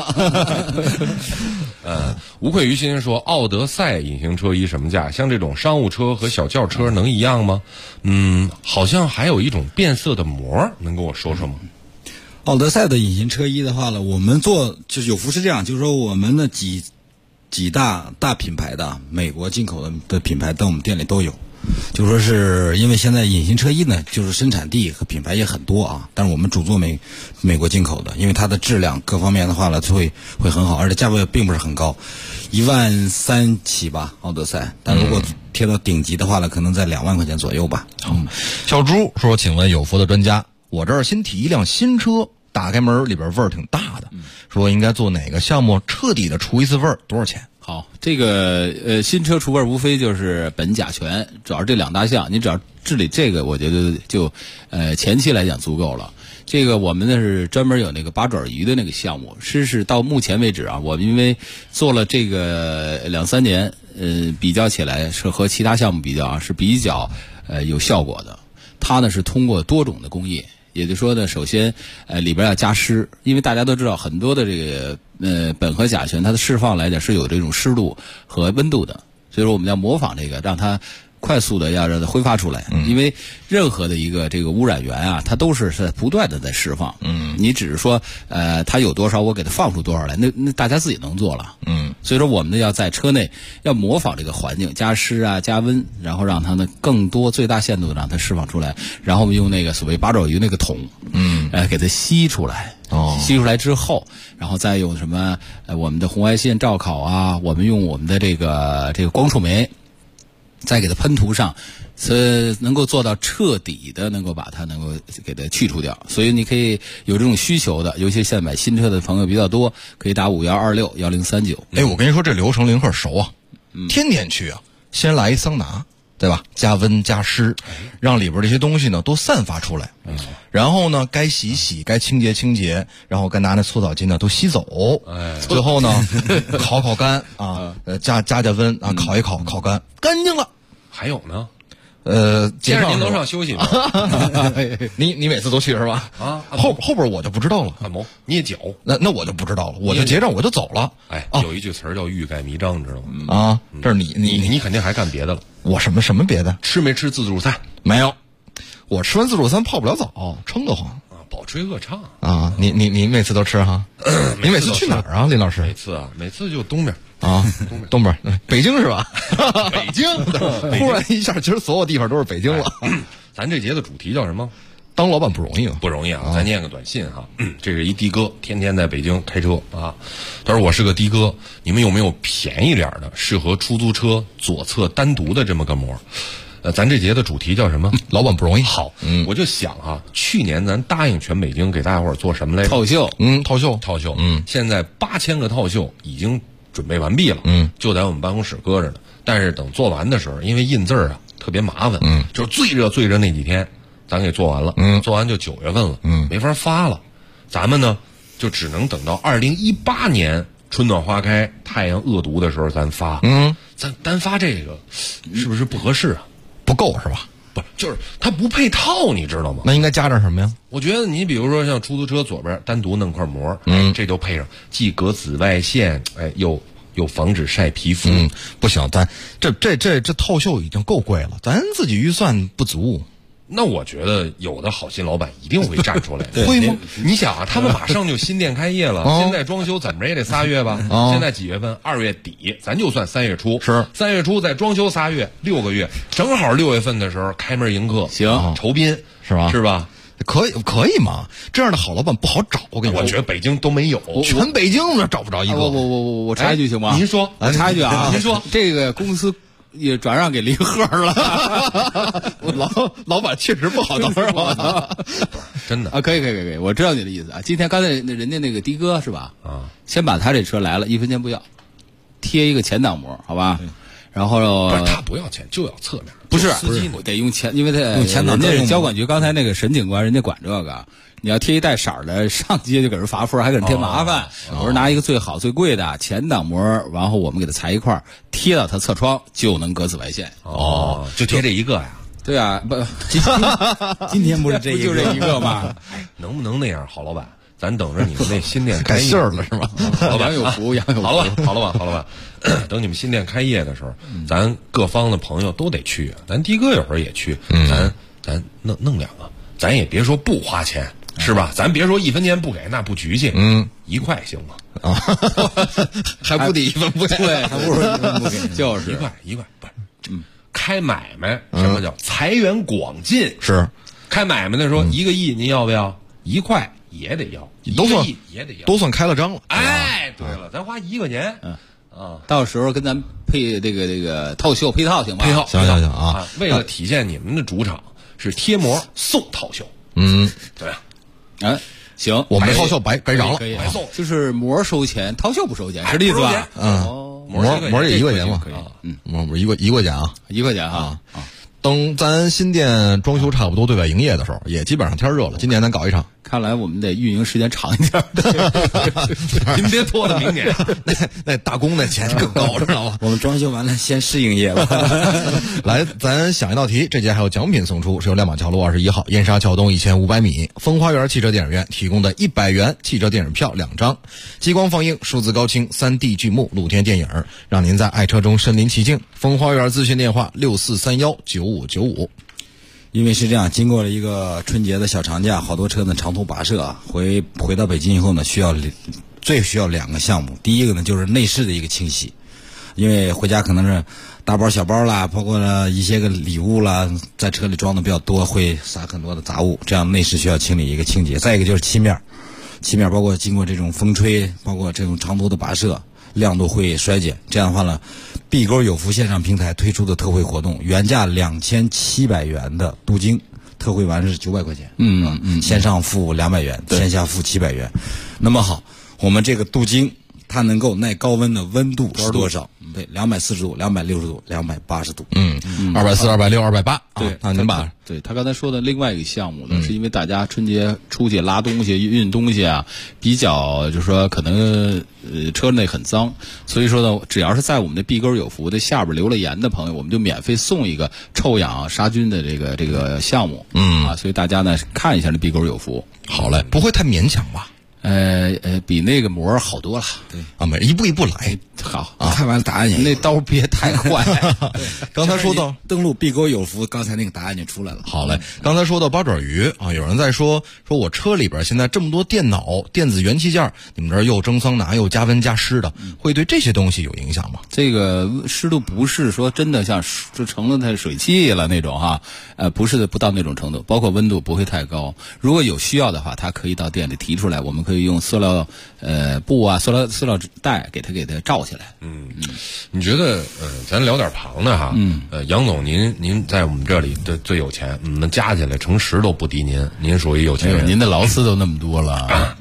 无愧于心说，奥德赛隐形车衣什么价？像这种商务车和小轿车能一样吗？好像还有一种变色的膜，能跟我说说吗？ 奥德赛的隐形车衣的话呢，我们做就是有福是这样，就是说我们的几大品牌的美国进口的品牌在我们店里都有，就说是因为现在隐形车衣呢，就是生产地和品牌也很多啊，但是我们主做美国进口的，因为它的质量各方面的话呢会很好，而且价位并不是很高，13000起吧奥德赛，但如果贴到顶级的话呢，可能在2万块钱左右吧。 小朱说，请问有福的专家，我这儿新提一辆新车，打开门里边味儿挺大的，说应该做哪个项目彻底的除一次味儿，多少钱？ 好，这个新车除味无非就是苯甲醛，主要是这2大项，你只要治理这个，我觉得就前期来讲足够了。这个我们呢是专门有那个八爪鱼的那个项目，是到目前为止啊，我们因为做了这个2-3年，比较起来是和其他项目比较是比较有效果的。它呢是通过多种的工艺。也就是说呢，首先，里边要加湿，因为大家都知道很多的这个苯和甲醛，它的释放来讲是有这种湿度和温度的，所以说我们要模仿这个，让它快速的要让它挥发出来。因为任何的一个这个污染源啊，它都是不断的在释放。你只是说它有多少，我给它放出多少来，那大家自己能做了。所以说我们呢要在车内要模仿这个环境，加湿啊，加温，然后让它呢更多最大限度的让它释放出来，然后我们用那个所谓八爪鱼那个桶，给它吸出来。吸出来之后，然后再用什么我们的红外线照烤啊，我们用我们的这个光触媒，再给它喷涂上，能够做到彻底的能够把它能够给它去除掉。所以你可以有这种需求的，尤其现在买新车的朋友比较多，可以打51261039。 我跟你说这流程林克熟啊，天天去啊，先来一桑拿，对吧？加温加湿，让里边这些东西呢都散发出来。然后呢，该洗洗，该清洁清洁，然后该拿那搓澡巾呢都吸走。最后呢，烤干啊，加温啊，烤一烤，烤干，干净了。 还有呢？ 先生您楼上休息吗？ 你每次都去是吧？后边我就不知道了。 按摩捏脚， 那我就不知道了，我就结账我就走了。 有一句词儿叫欲盖弥彰，你知道吗？ 这是你肯定还干别的了。 我什么别的？ 吃没吃自助餐？ 没有，我吃完自助餐泡不了澡，撑得慌。 饱吹饿唱啊！你每次都吃哈？你每次去哪儿啊，林老师？ 每次就东边啊，东边，北京是吧？ 北京， 忽然一下，其实所有地方都是北京了。 咱这节的主题叫什么？ 当老板不容易啊， 不容易啊！咱念个短信哈，这是一的哥，天天在北京开车啊。他说我是个的哥，你们有没有便宜点的，适合出租车左侧单独的这么个膜？咱这节的主题叫什么？ 老板不容易。 好，我就想啊，去年咱答应全北京给大家伙做什么来着？ 套袖， 套袖，现在8000个套袖已经准备完毕了，就在我们办公室搁着呢。但是等做完的时候，因为印字啊特别麻烦，就是最热那几天，咱给做完了，做完就9月份了，没法发了。咱们呢就只能等到2018年春暖花开、太阳恶毒的时候咱发，咱单发这个是不是不合适啊？ 不够是吧？ 不，就是它不配套，你知道吗？ 那应该加点什么呀？ 我觉得你比如说像出租车左边单独弄块膜，这都配上，既隔紫外线，又防止晒皮肤。 不行，咱这套袖已经够贵了，咱自己预算不足。 那我觉得有的好心老板一定会站出来的，会吗？你想啊，他们马上就新店开业了，现在装修怎么着也得3月吧？现在几月份？2月底，咱就算3月初。 是 3月初再装修3月，6个月，正好6月份的时候开门迎客， 行， 酬宾是吧？ 是吧？ 可以嘛？这样的好老板不好找，我跟你说， 我觉得北京都没有， 全北京都找不着一个。 我插一句行吗？ 您说， 我插一句啊， 您说， 这个公司也转让给林鹤了。 老板确实不好当是吧？ 真的啊，可以，我知道你的意思啊。今天刚才人家那个的哥是吧？啊，先把他这车来了，1分钱不要，贴一个前挡膜，好吧？然后不是他不要钱，就要侧面。 不是司机得用前，因为他用前挡。 人家交管局刚才那个沈警官，人家管这个。你要贴一带色儿的，上街就给人罚分，还给人添麻烦。我说拿一个最好最贵的前挡膜，然后我们给它裁一块，贴到它侧窗就能隔紫外线。 就贴这一个呀？ 对啊，不， 今天不是这就这一个吗？ 能不能那样，好老板？咱等着你们那新店开业信儿了是吧？ 杨有福， 好老板，等你们新店开业的时候，咱各方的朋友都得去，咱的哥有时候也去，咱弄2个，咱也别说不花钱，是吧？咱别说1分钱不给，那不局气，1块行吗？ 啊，还不得1分不给？ 对，还不如1分不给，就是 1块，不是，开买卖什么叫财源广进？ 是， 开买卖的时候1个亿您要不要？1块也得要， 都算也得要， 都算开了张了。 哎，对了，咱花1块钱， 到时候跟咱配这个套袖配套行吗？ 配套， 行啊！ 为了体现你们的主场是贴膜送套袖，怎么样？ 行， 我们的套袖白嚷了， 白送， 就是膜收钱，套袖不收钱，是这意思吧？ 膜也1块钱嘛，膜1块钱啊 ，1块钱啊。 等咱新店装修差不多对外营业的时候，也基本上天热了。今年咱搞一场， 看来我们得运营时间长一点。 您别拖到明年， 那打工那钱更高，知道吗？ 我们装修完了先试营业吧。 来，咱想一道题，这节还有奖品送出，是由亮马桥路21号燕莎桥东1500米风花园汽车电影院提供的100元汽车电影票2张，激光放映、数字高清、3D 剧目、露天电影，让您在爱车中身临其境。风花园咨询电话64319595。 因为是这样，经过了一个春节的小长假，好多车呢长途跋涉，回到北京以后呢，最需要2个项目。第一个呢就是内饰的一个清洗，因为回家可能是大包小包啦，包括了一些个礼物啦，在车里装的比较多，会撒很多的杂物，这样内饰需要清理一个清洁。再一个就是漆面包括经过这种风吹，包括这种长途的跋涉，亮度会衰减。这样的话呢，碧沟有福线上平台推出的特惠活动，原价2700元的镀金，特惠完是900块钱。线上付200元，线下付700元。那么好，我们这个镀金它能够耐高温的温度是多少？对，240度、260度、280度。 240、260、280。 对， 那您把对他刚才说的另外一个项目呢，是因为大家春节出去拉东西、运东西啊，比较就是说可能车内很脏，所以说呢，只要是在我们的碧沟有福的下边留了言的朋友，我们就免费送一个臭氧杀菌的这个项目。所以大家呢看一下这碧沟有福。 好嘞，不会太勉强吧？ 比那个膜好多了。 对啊，一步一步来。 好啊，看完了答案那刀别太快。 刚才说到登录碧沟有福，刚才那个答案就出来了。 好嘞，刚才说到八爪鱼啊，有人在说我车里边现在这么多电脑、电子元器件，你们这儿又蒸桑拿又加温加湿的，会对这些东西有影响吗？ 这个湿度不是说真的像就成了它水汽了那种哈，不是不到那种程度，包括温度不会太高。如果有需要的话，它可以到店里提出来，我们可以用塑料布啊、塑料袋给它罩起来。 你觉得咱聊点旁的哈？杨总您在我们这里的最有钱，那加起来乘10都不敌您属于有钱人。 您的劳斯都那么多了。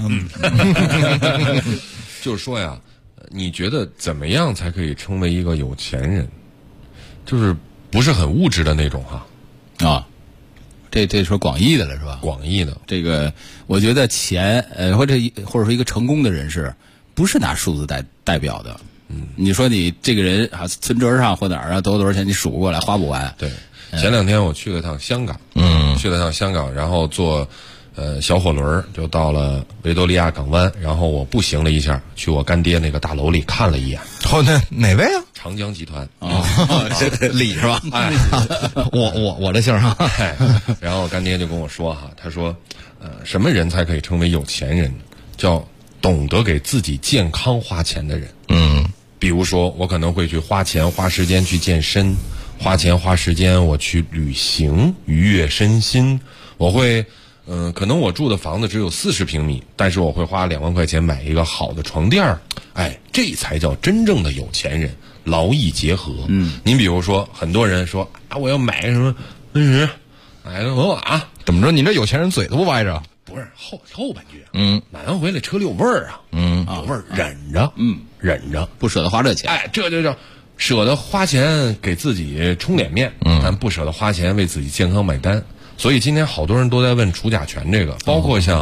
就是说呀，你觉得怎么样才可以成为一个有钱人？就是不是很物质的那种哈？ 啊，这说广义的了是吧？ 广义的这个，我觉得钱或者说一个成功的人士， 不是拿数字代表的。你说你这个人啊，存折上或哪儿啊，都多少钱？你数不过来，花不完。 对，前2天我去了趟香港，然后坐小火轮就到了维多利亚港湾，然后我步行了一下，去我干爹那个大楼里看了一眼。 哦，哪位啊？ 长江集团李是吧？哎，我这姓啊。 然后干爹就跟我说哈，他说，什么人才可以成为有钱人？叫懂得给自己健康花钱的人。比如说我可能会去花钱花时间去健身，花钱花时间我去旅行愉悦身心。我会可能我住的房子只有40平米，但是我会花2万块钱买一个好的床垫儿。哎，这才叫真正的有钱人，劳逸结合。您比如说很多人说啊，我要买什么温实，买个宝马。 怎么着？你这有钱人嘴都不歪着？ 不是后半句，买完回来车里有味儿啊，有味儿，忍着， 不舍得花这钱。 哎，这就叫舍得花钱给自己充脸面，但不舍得花钱为自己健康买单。所以今天好多人都在问除甲醛这个，包括像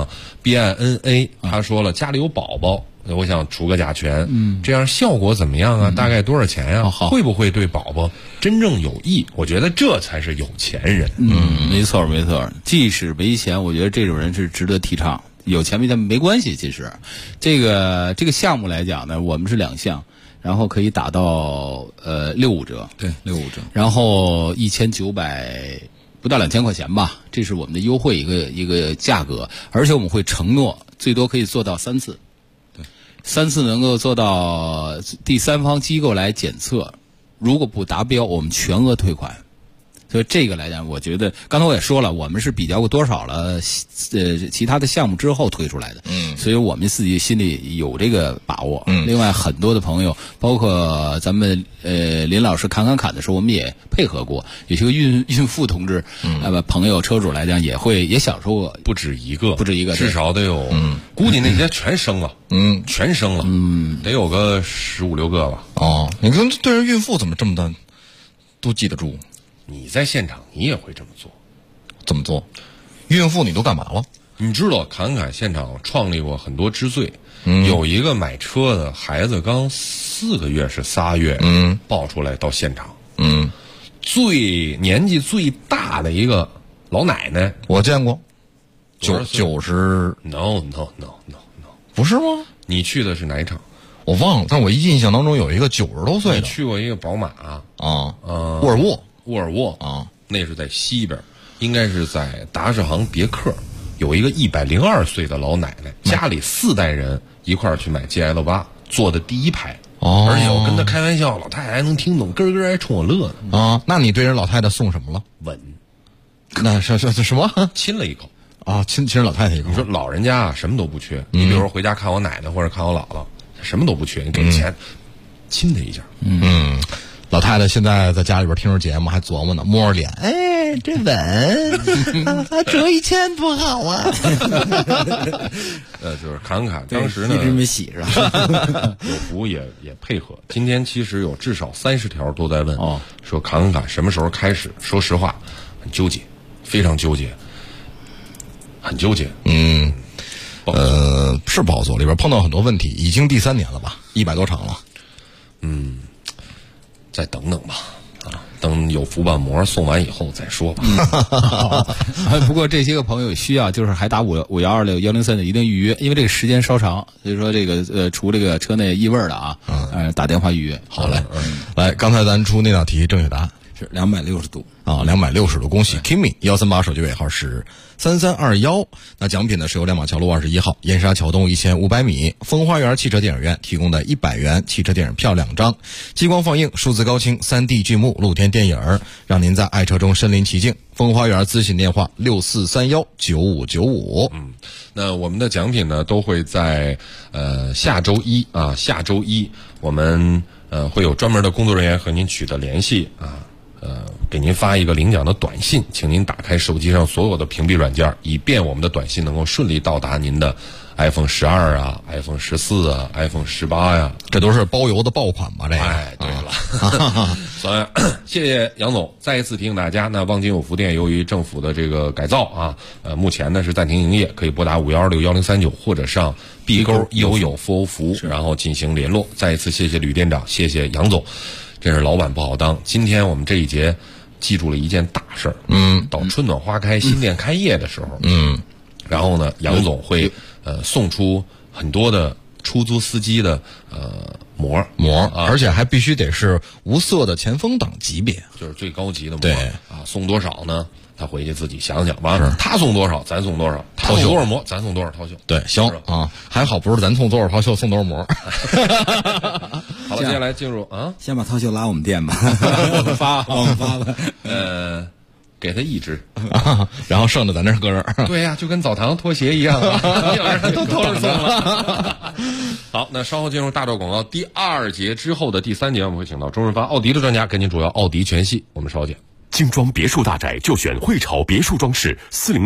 BINA，他说了家里有宝宝，我想除个甲醛，这样效果怎么样啊？大概多少钱呀？会不会对宝宝真正有益？我觉得这才是有钱人。 没错。即使没钱，我觉得这种人是值得提倡。有钱没钱没关系，其实这个项目来讲呢，我们是2项，然后可以打到65折， 对，65折， 然后1900。不到2000块钱吧，这是我们的优惠一个价格，而且我们会承诺最多可以做到3次，对，3次能够做到第三方机构来检测，如果不达标，我们全额退款。所以这个来讲，我觉得刚才我也说了，我们是比较过多少了其他的项目之后推出来的，所以我们自己心里有这个把握。另外很多的朋友，包括咱们林老师侃的时候，我们也配合过，有些个孕妇同志，朋友车主来讲也享受过， 不止一个，至少得有，估计那些全生了，全生了，得有个15、16个吧。 哦，你看对着孕妇怎么这么的都记得住？ 你在现场你也会这么做？ 怎么做？孕妇你都干嘛了？ 你知道侃现场创立过很多之最，有一个买车的孩子刚4个月是3月，抱出来到现场，年纪最大的一个老奶奶， 我见过，90。 No， 不是吗？ 你去的是哪一场？ 我忘了，但我印象当中有一个90多岁的。 你去过一个宝马沃尔沃啊，那是在西边，应该是在达世行别克，有一个102岁的老奶奶，家里4代人一块儿去买 GL8，坐的第1排。而且我跟她开玩笑，老太太还能听懂，咯咯还冲我乐呢。 啊，那你对人老太太送什么了？ 吻。 那是什么？ 亲了一口。 啊，亲人老太太一口。 你说老人家啊，什么都不缺。你比如说回家看我奶奶或者看我姥姥，什么都不缺，你给钱，亲她一下。 老太太现在在家里边听着节目，还琢磨呢，摸着脸，哎，这吻折1000多好啊！ 就是侃当时呢一直没洗是吧？ 有福也配合。今天其实有至少30条都在问，说侃什么时候开始？说实话，很纠结，非常纠结，很纠结。 是不好做，里边碰到很多问题，已经第3年了吧，100多场了。 再等等吧，等有福把膜送完以后再说吧。 不过这些个朋友需要就是还打5126-103的一定预约，因为这个时间稍长，所以说这个除这个车内异味的啊，打电话预约。 好嘞，来，刚才咱出那道题正确答案是260度啊，260度。恭喜 Kimi138，手机尾号是3321。那奖品呢是由亮马桥路21号燕莎桥东1500米风花园汽车电影院提供的100元汽车电影票2张，激光放映、数字高清、3D 剧目露天电影，让您在爱车中身临其境。风花园咨询电话64319595。 那我们的奖品呢都会在下周一我们会有专门的工作人员和您取得联系给您发一个领奖的短信，请您打开手机上所有的屏蔽软件，以便我们的短信能够顺利到达您的 iPhone 12啊、iPhone 14啊、iPhone 18呀， 这都是包邮的爆款吧？这个， 哎，对了，所以谢谢杨总，再一次提醒大家，那望京有福店由于政府的这个改造啊，目前呢是暂停营业，可以拨打5161039或者上B勾悠悠服务服务，然后进行联络。再一次谢谢吕店长，谢谢杨总，真是老板不好当。今天我们这一节记住了一件大事儿，到春暖花开、新店开业的时候，然后呢，杨总会送出很多的出租司机的膜， 而且还必须得是无色的前锋档级别， 就是最高级的膜。 对啊，送多少呢？他回去自己想想，完了他送多少，咱送多少；他送多少膜，咱送多少套袖。 对，行啊，还好不是咱送多少套袖送多少膜。 好了，接下来进入先把套袖拉我们店吧， 我们发吧。 给他一只， 然后剩的咱这搁这儿。 对呀，就跟澡堂拖鞋一样，都偷着送了。好，那稍后进入大段广告，第2节之后的第3节，我们会请到周润发奥迪的专家跟您主要奥迪全系，我们稍见。 精装别墅大宅就选汇潮别墅装饰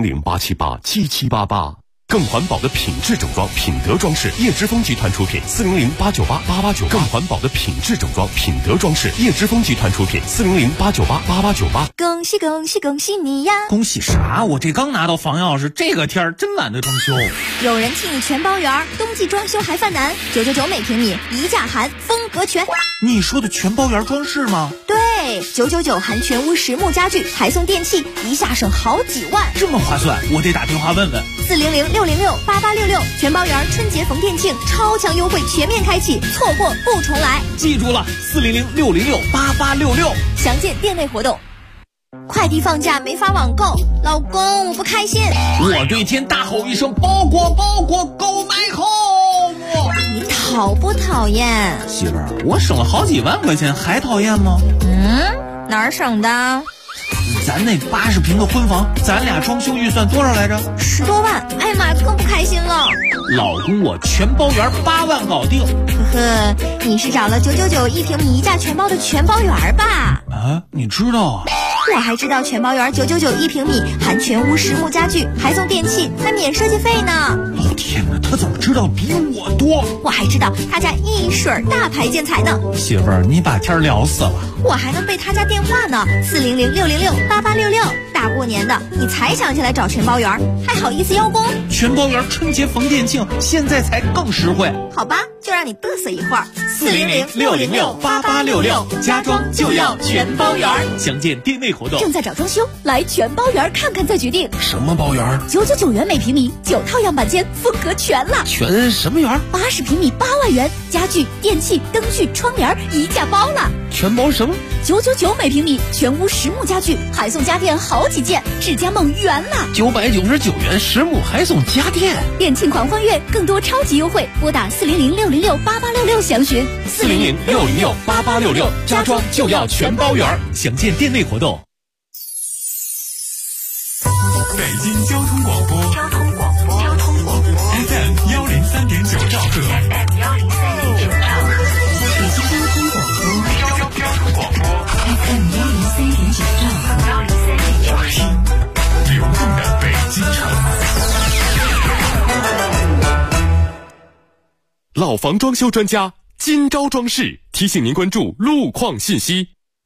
，400-878-7788。更环保的品质整装，品德装饰，叶之峰集团出品，400-898-8898。更环保的品质整装，品德装饰，叶之峰集团出品，400-898-8898。 恭喜恭喜恭喜你呀！ 恭喜啥？我这刚拿到房钥匙，这个天儿真懒得装修。 有人替你全包圆，冬季装修还犯难，999每平米，一价含，风格全。 你说的全包圆装饰吗？ 对，999含全屋实木家具，还送电器，一下省好几万， 这么划算，我得打电话问问。 400-606-8866，全包圆春节逢店庆，超强优惠全面开启，错过不重来。 记住了，400-606-8866， 详见店内活动。快递放假没法网购，老公我不开心。 我对天大吼一声：包裹包裹，Go my home！ 你讨不讨厌？ 媳妇儿，我省了好几万块钱，还讨厌吗？ 哪儿省的？ 咱那80平的婚房，咱俩装修预算多少来着 ？10多万。哎呀妈，更不开心了。 老公，我全包圆8万搞定。 呵呵，你是找了999一平米一价全包的全包圆吧？ 啊，你知道啊？ 我还知道全包圆999一平米，含全屋实木家具，还送电器，还免设计费呢。 老天哪，他怎么知道比我多？ 我还知道他家一水大牌建材呢。 媳妇儿，你把天聊死了。 我还能背他家电话呢，400-606-8866。大过年的，你才想起来找全包圆，还好意思邀功？ 全包圆春节逢店庆，现在才更实惠。 好吧，就让你嘚瑟一会儿。 400-606-8866，家装就要全包圆。详见店内活动。 正在找装修，来全包圆看看再决定。 什么包圆 ？999元每平米，9套样板间，风格全了。 全什么圆 ？80平米8万元，家具、电器、灯具、窗帘一价包了。 全包什么 ？999每平米，全屋实木家具，还送家电好几件，智家梦圆了。 999元实木还送家电， 店庆狂欢月，更多超级优惠，拨打400-606-8866详询。 400-606-8866，家装就要全包圆。 详见店内活动。 北京交通广播FM 103.9兆赫，北京交通广播 FM 103.9兆赫，听流动的北京城。 老房装修专家金招装饰提醒您关注路况信息。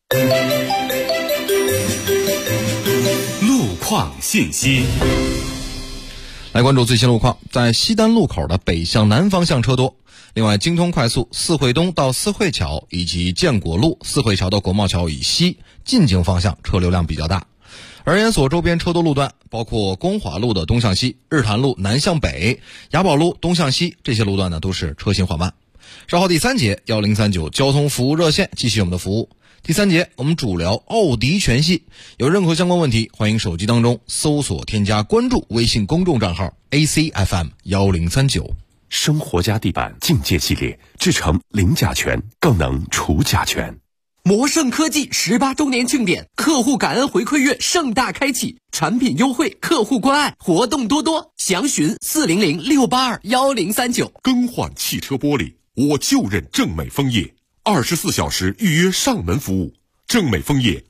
路况信息， 来关注最新路况。在西单路口的北向南方向车多，另外京通快速四惠东到四惠桥以及建国路四惠桥到国贸桥以西进京方向车流量比较大。而研所周边车多路段包括公华路的东向西、日坛路南向北、雅宝路东向西，这些路段呢都是车行缓慢。稍后第3节1039交通服务热线继续我们的服务。第3节我们主聊奥迪全系，有任何相关问题，欢迎手机当中搜索添加关注微信公众账号 ACFM 1039。 生活家地板境界系列，制成零甲醛，更能除甲醛。 摩盛科技18周年庆典，客户感恩回馈月盛大开启，产品优惠，客户关爱，活动多多，详询400-682-1039。 更换汽车玻璃，我就认正美枫叶，24小时预约上门服务。正美枫叶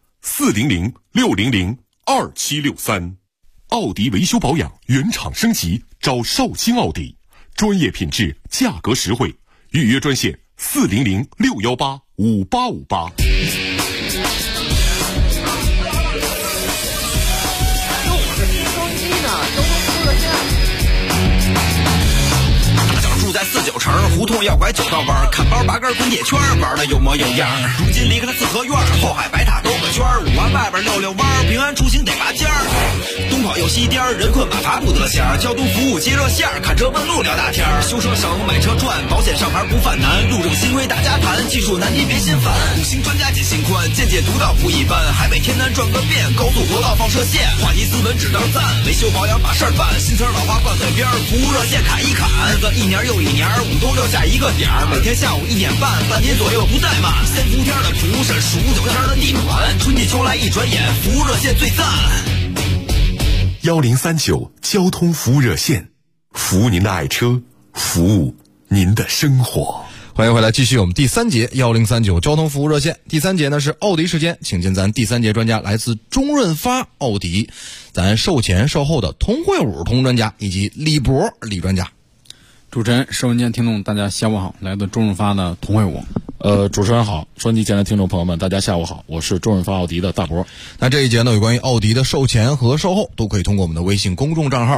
400-600-2763。奥迪维修保养原厂升级，找绍兴奥迪。 专业品质，价格实惠，预约专线400-618-5858。 在49城胡同要拐9道弯，看包8根滚铁圈，玩的有模有样。如今离开了四合院，后海白塔兜个圈，5环外边溜溜弯，平安出行得拔尖儿。东跑又西颠，人困马乏不得闲，交通服务接热线，看车问路聊大天，修车省买车赚，保险上牌不犯难，路政新规大家谈，技术难题别心烦。5星专家解心宽，见解独到不一般，海北天南转个遍，高速国道放射线，话题斯文只当赞，维修保养把事儿办，新车老花挂嘴边，服务热线砍一砍，日子一年又一年，5冬6夏一个点儿，每天下午1点半，半年左右不怠慢。3伏天的蒲是数9天的地暖，春季秋来一转眼，服务热线最赞。 1039交通服务热线，服务您的爱车，服务您的生活。 欢迎回来，继续我们第3节1039交通服务热线。第3节呢是奥迪时间，请进咱第3节专家，来自中润发奥迪，咱售前售后的童慧武童专家以及李博李专家。 主持人、收音间听众大家下午好，来自中润发的童慧武。 主持人好，收音机前的听众朋友们大家下午好，我是中润发奥迪的大博。 那这一节呢有关于奥迪的售前和售后都可以通过我们的微信公众账号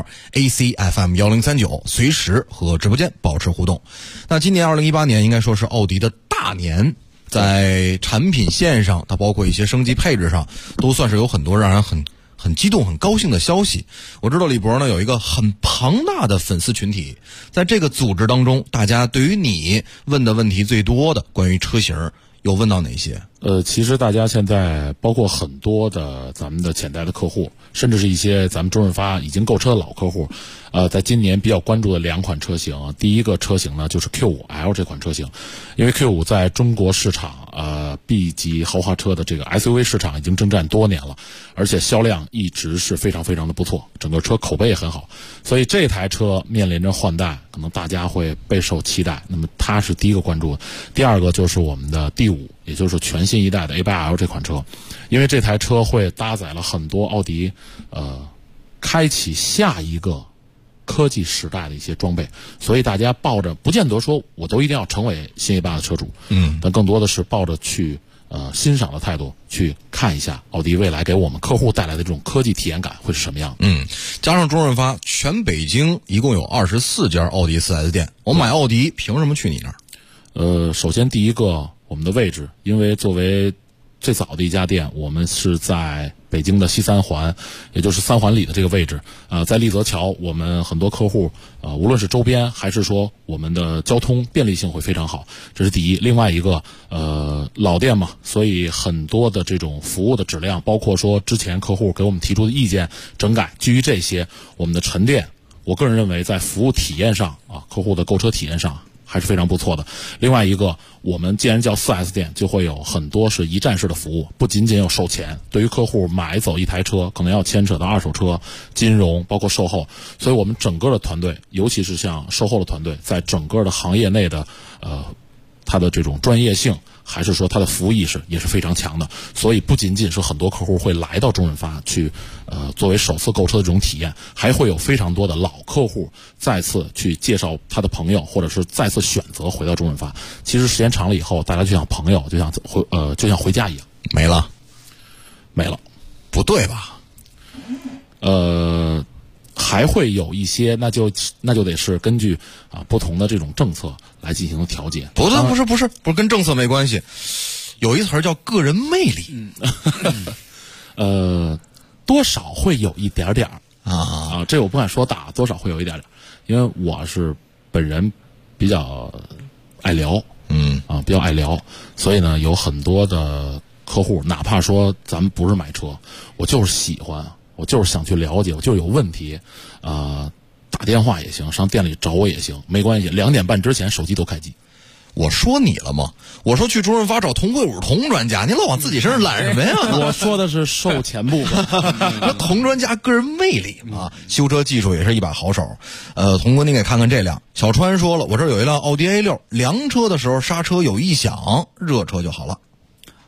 ACFM1039 随时和直播间保持互动。那今年2018年应该说是奥迪的大年，在产品线上它包括一些升级配置上都算是有很多让人很激动很高兴的消息。我知道李博呢有一个很庞大的粉丝群体，在这个组织当中，大家对于你问的问题最多的关于车型有问到哪些？ 其实大家现在包括很多的咱们的潜在的客户，甚至是一些咱们中润发已经购车的老客户，在今年比较关注的2款车型。第一个车型呢就是 Q5L 这款车型，因为 Q5 在中国市场B 级豪华车的这个 SUV 市场已经征战多年了，而且销量一直是非常非常的不错，整个车口碑也很好，所以这台车面临着换代，可能大家会备受期待。那么它是第一个关注。第二个就是我们的第5，也就是全新一代的 A8L 这款车，因为这台车会搭载了很多奥迪开启下一个科技时代的一些装备，所以大家抱着不见得说我都一定要成为新A8的车主，但更多的是抱着去欣赏的态度去看一下奥迪未来给我们客户带来的这种科技体验感会是什么样。 加上中润发，全北京一共有24家奥迪 4S 店，我买奥迪凭什么去你那儿？ 首先第一个，我们的位置，因为作为最早的一家店，我们是在北京的西3环，也就是3环里的这个位置。在立泽桥，我们很多客户无论是周边还是说我们的交通便利性会非常好，这是第一。另外一个老店嘛，所以很多的这种服务的质量，包括说之前客户给我们提出的意见整改，基于这些，我们的沉淀，我个人认为在服务体验上客户的购车体验上还是非常不错的。另外一个，我们既然叫 4S 店，就会有很多是一站式的服务，不仅仅有售前，对于客户买走一台车可能要牵扯到二手车、金融，包括售后，所以我们整个的团队，尤其是像售后的团队，在整个的行业内的它的这种专业性，还是说它的服务意识也是非常强的。所以不仅仅是很多客户会来到中润发去作为首次购车的这种体验，还会有非常多的老客户再次去介绍他的朋友，或者是再次选择回到中润发。其实时间长了以后，大家就像朋友，就像回家一样。没了，不对吧？还会有一些，那就得是根据不同的这种政策来进行调节。 不是跟政策没关系，有一词叫个人魅力。 多少会有一点点这我不敢说大，多少会有一点点，因为我是本人比较爱聊，比较爱聊，所以呢有很多的客户，哪怕说咱们不是买车，我就是喜欢，我就是想去了解，我就是有问题，打电话也行，上店里找我也行，没关系，2点半之前手机都开机。 我说你了吗？我说去中润发找童慧武童专家，你老往自己身上揽什么呀？ 我说的是售前部分。 说童专家个人魅力修车技术也是一把好手。童哥，您给看看这辆。小川说了，我这有一辆奥迪 A6，凉车的时候刹车有异响，热车就好了。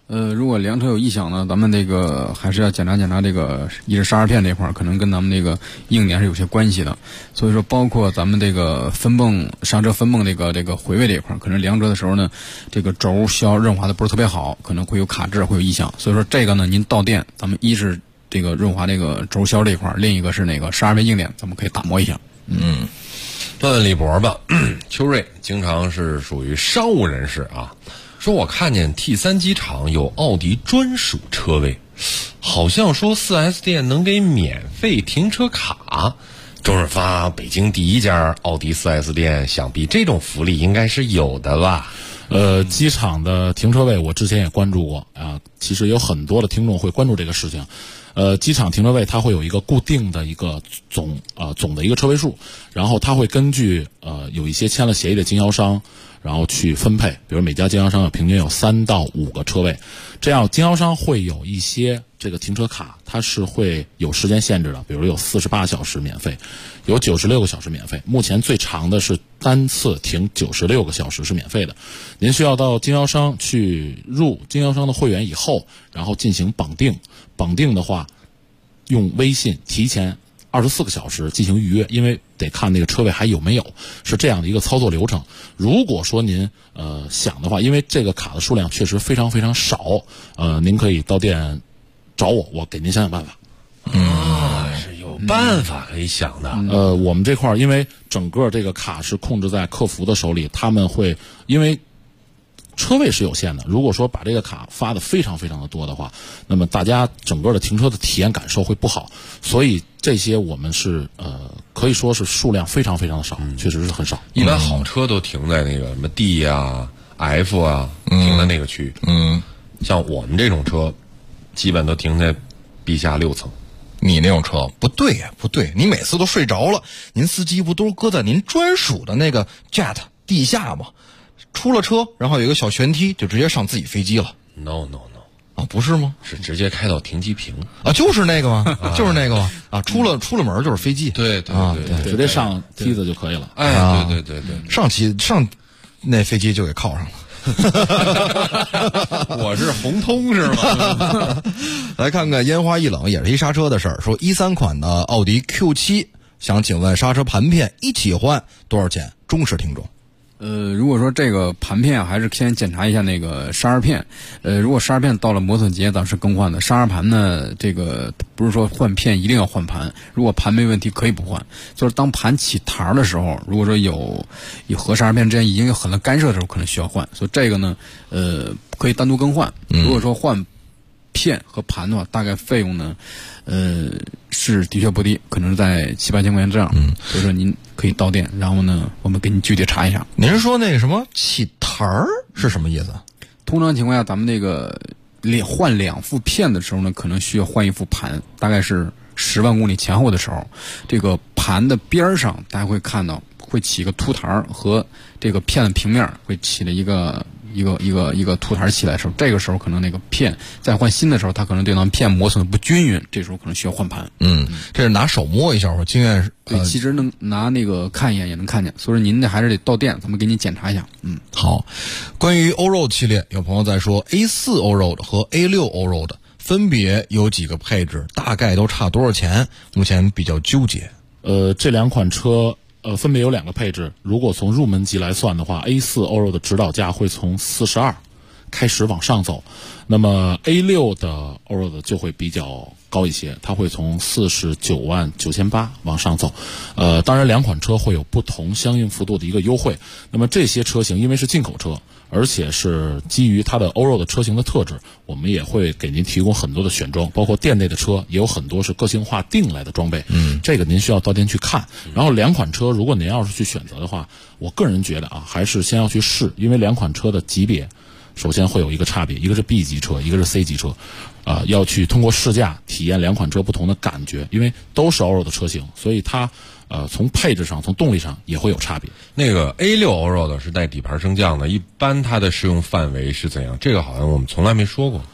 如果两车有异响呢，咱们这个还是要检查这个一是刹车片这块可能跟咱们这个硬点是有些关系的，所以说包括咱们这个刹车分泵这个回位这一块，可能两车的时候呢，这个轴消润滑的不是特别好，可能会有卡滞，会有异响。所以说这个呢，您到店，咱们一是这个润滑这个轴消这一块，另一个是那个刹车片硬点，咱们可以打磨一下。 问问李博吧，秋瑞经常是属于商务人士啊。说我看见 T3 机场有奥迪专属车位，好像说 4S 店能给免费停车卡。周润发，北京第一家奥迪 4S 店，想必这种福利应该是有的吧？ 机场的停车位我之前也关注过啊，其实有很多的听众会关注这个事情。机场停车位它会有一个固定的一个总的一个车位数，然后它会根据有一些签了协议的经销商，然后去分配，比如每家经销商平均有3到5个车位，这样经销商会有一些这个停车卡，它是会有时间限制的，比如有48小时免费，有96个小时免费，目前最长的是单次停96个小时是免费的。您需要到经销商去入经销商的会员以后，然后进行绑定的话，用微信提前24个小时进行预约，因为得看那个车位还有没有，是这样的一个操作流程。如果说您想的话，因为这个卡的数量确实非常非常少，您可以到店找我给您想办法。 是有办法可以想的。 我们这块因为整个这个卡是控制在客服的手里，他们会因为车位是有限的，如果说把这个卡发的非常非常的多的话，那么大家整个的停车的体验感受会不好，所以这些我们是可以说是数量非常非常的少，确实是很少。 一般好车都停在那个什么 D 啊 F 啊，停在那个区域。像我们这种车基本都停在地下6层。 你那种车不对呀，不对，你每次都睡着了，您司机不都搁在您专属的那个 Jet 地下吗？出了车，然后有一个小旋梯，就直接上自己飞机了。 No 啊，不是吗？ 是直接开到停机坪啊，就是那个吗？就是那个吗？啊，出了门就是飞机。 对， 直接上梯子就可以了。 哎，对， 上那飞机就给靠上了。 我是红通是吗？ 来看看烟花易冷，也是一刹车的事儿。说13款的奥迪 Q7，想请问刹车盘片一起换多少钱？忠实听众。 如果说这个盘片还是先检查一下那个刹车片。如果刹车片到了磨损节，咱是更换的。刹车盘呢，这个不是说换片一定要换盘，如果盘没问题可以不换。就是当盘起台的时候，如果说有和刹车片之间已经有很多干涉的时候，可能需要换。所以这个呢，可以单独更换。如果说换片和盘的话，大概费用呢，是的确不低，可能是在7-8千块钱这样。所以说您可以到店，然后呢，我们给你具体查一下。 您是说那个什么起台儿是什么意思？ 通常情况下，咱们那个换2副片的时候呢，可能需要换1副盘，大概是10万公里前后的时候，这个盘的边上大家会看到会起一个凸台和这个片的平面会起了一个凸台起来的时候，这个时候可能那个片再换新的时候，它可能对咱们片磨损的不均匀，这时候可能需要换盘。 这是拿手摸一下，我经验对，其实能拿那个看一眼也能看见，所以说您这还是得到店，咱们给你检查一下。 好。关于欧road系列，有朋友在说 A4 欧road和 A6 欧road分别有几个配置，大概都差多少钱？目前比较纠结。 这2款车分别有2个配置，如果从入门级来算的话 ，A4 欧road的指导价会从42开始往上走，那么 A6 的欧road就会比较高一些，它会从49.98万往上走。当然2款车会有不同相应幅度的一个优惠。那么这些车型因为是进口车，而且是基于它的欧road车型的特质，我们也会给您提供很多的选装，包括店内的车也有很多是个性化定来的装备。这个您需要到店去看。然后2款车如果您要是去选择的话，我个人觉得还是先要去试，因为2款车的级别首先会有一个差别，一个是 B 级车，一个是 C 级车，要去通过试驾体验2款车不同的感觉，因为都是欧road的车型，所以它从配置上从动力上也会有差别。 那个 A6 欧road是带底盘升降的，一般它的适用范围是怎样？这个好像我们从来没说过。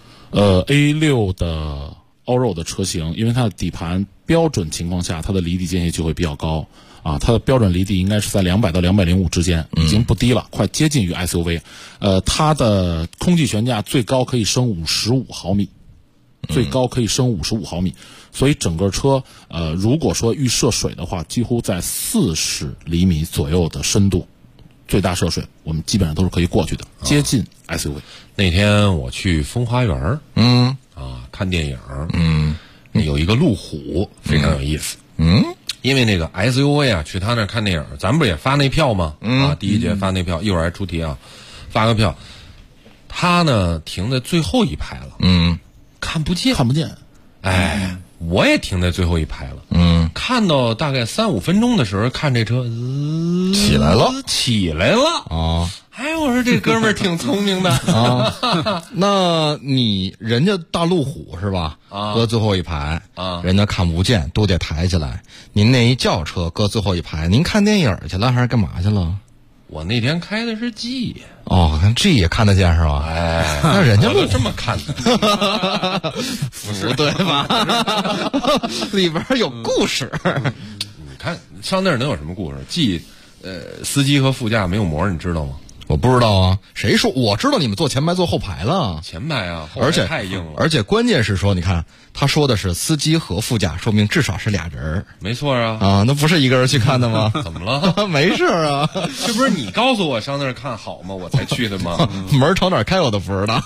A6 的欧road的车型，因为它的底盘标准情况下它的离地间隙就会比较高， 啊，它的标准离地应该是在200到205之间，已经不低了，快接近于 SUV。它的空气悬架最高可以升55毫米，最高可以升55毫米，所以整个车如果说遇涉水的话，几乎在40厘米左右的深度，最大涉水我们基本上都是可以过去的，接近 SUV。 那天我去风花园，看电影，有一个路虎，非常有意思，因为那个 SUV 啊，去他那儿看电影，咱们不也发那票吗？第一节发那票，一会儿还出题啊，发个票。他呢停在最后一排了，看不见，哎，我也停在最后一排了，看到大概3-5分钟的时候，看这车起来了啊！ 哎，我说这哥们儿挺聪明的啊。那人家大路虎是吧？搁最后一排人家看不见，都得抬起来。您那一轿车搁最后一排，您看电影去了还是干嘛去了？ 我那天开的是 G。 看 G 也看得见是吧？ 哎， 那人家都这么看的， 不是对吧？里边有故事。 你看上那儿能有什么故事？G，司机和副驾没有膜，你知道吗？ 我不知道啊，谁说？我知道你们坐前排坐后排了。 前排啊，后排太硬了。 而且关键是说，你看他说的是司机和副驾，说明至少是俩人。 没错啊。 那不是一个人去看的吗？ 怎么了？ 没事啊。 这不是你告诉我上那儿看好吗？我才去的吗？ 门朝哪开我都不知道。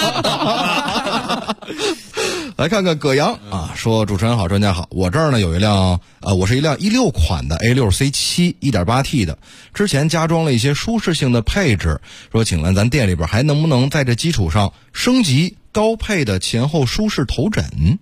来看看葛阳啊，说主持人好，专家好，我这儿呢有一辆我是一辆16款的 A6C7 1.8T 的，之前加装了一些舒适性的配置，说请问咱店里边还能不能在这基础上升级高配的前后舒适头枕？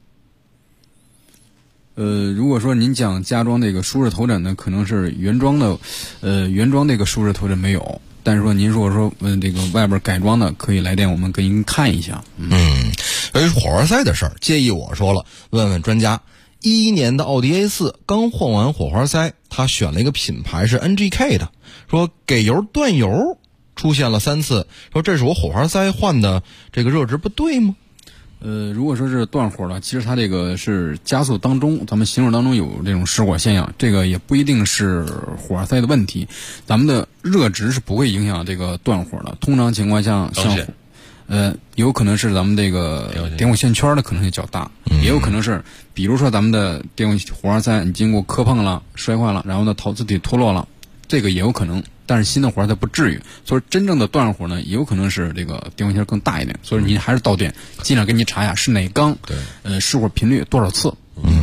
如果说您讲加装这个舒适头枕呢，可能是原装的，原装这个舒适头枕没有。但是说您如果说这个外边改装的，可以来电我们给您看一下。 由于火花塞的事儿，建议我说了，问问专家。11年的奥迪 A4 刚换完火花塞，他选了一个品牌是 NGK 的，说给油断油出现了3次，说这是我火花塞换的这个热值不对吗？ 如果说是断火了，其实它这个是加速当中，咱们行驶当中有这种失火现象，这个也不一定是火花塞的问题，咱们的热值是不会影响这个断火的。通常情况下，像有可能是咱们这个点火线圈的可能性较大，也有可能是，比如说咱们的点火火花塞你经过磕碰了、摔坏了，然后呢陶瓷体脱落了，这个也有可能。但是新的火花塞不至于，所以真正的断火呢，也有可能是这个点火线更大一点。所以您还是到店，尽量给你查一下是哪缸，失火频率多少次。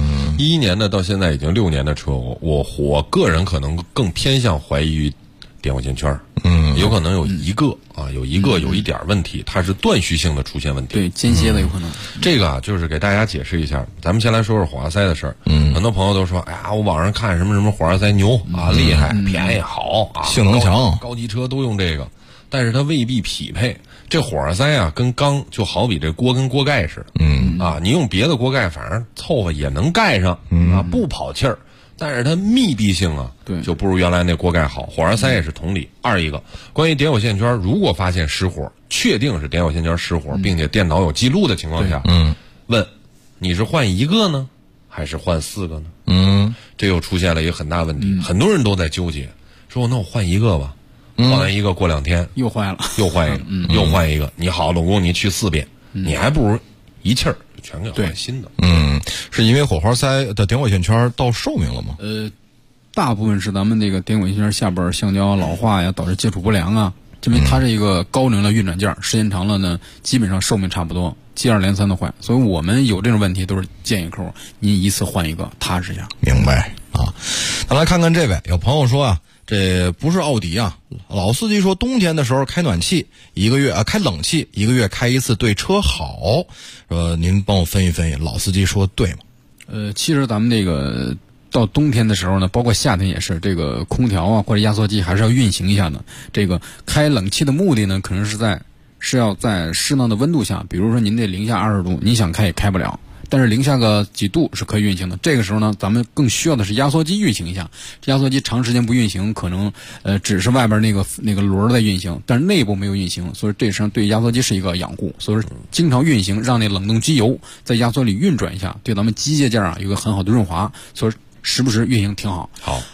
11年的到现在已经6年的车，我个人可能更偏向怀疑于点火线圈，有可能有一个有一点问题，它是断续性的出现问题， 对，间歇的有可能。 这个就是给大家解释一下，咱们先来说说火花塞的事儿。很多朋友都说，哎呀，我网上看什么什么火花塞牛厉害，便宜好性能强， 高级车都用这个，但是它未必匹配。这火花塞啊，跟缸就好比这锅跟锅盖似的，你用别的锅盖，反正凑合也能盖上，不跑气儿。但是它密闭性啊，就不如原来那锅盖好。火花塞也是同理。二一个，关于点火线圈，如果发现失火，确定是点火线圈失火，并且电脑有记录的情况下，问你是换一个呢，还是换4个呢？这又出现了一个很大问题，很多人都在纠结，说那我换一个吧，换完一个过2天又坏了， 又换一个，又换一个。你好，老公，你去4遍，你还不如一气儿全给换新的。 是因为火花塞的点火线圈到寿命了吗？ 大部分是咱们这个点火线圈下边橡胶老化呀，导致接触不良啊。因为它是一个高能的运转件，时间长了呢，基本上寿命差不多，接二连三的坏。所以我们有这种问题，都是建议客户您一次换一个，踏实一下。 明白啊。咱来看看这位，有朋友说啊，这不是奥迪啊，老司机说冬天的时候开暖气1个月开冷气1个月开一次对车好，说您帮我分析分析，老司机说对吗？ 其实咱们这个到冬天的时候呢，包括夏天也是，这个空调啊或者压缩机还是要运行一下的。这个开冷气的目的呢，可能是要在适当的温度下，比如说您这零下20度，你想开也开不了。但是零下个几度是可以运行的。这个时候呢，咱们更需要的是压缩机运行一下。这压缩机长时间不运行，可能只是外边那个轮在运行，但是内部没有运行，所以这实际上对压缩机是一个养护。所以经常运行，让那冷冻机油在压缩里运转一下，对咱们机械件啊有个很好的润滑。所以时不时运行挺好。 好，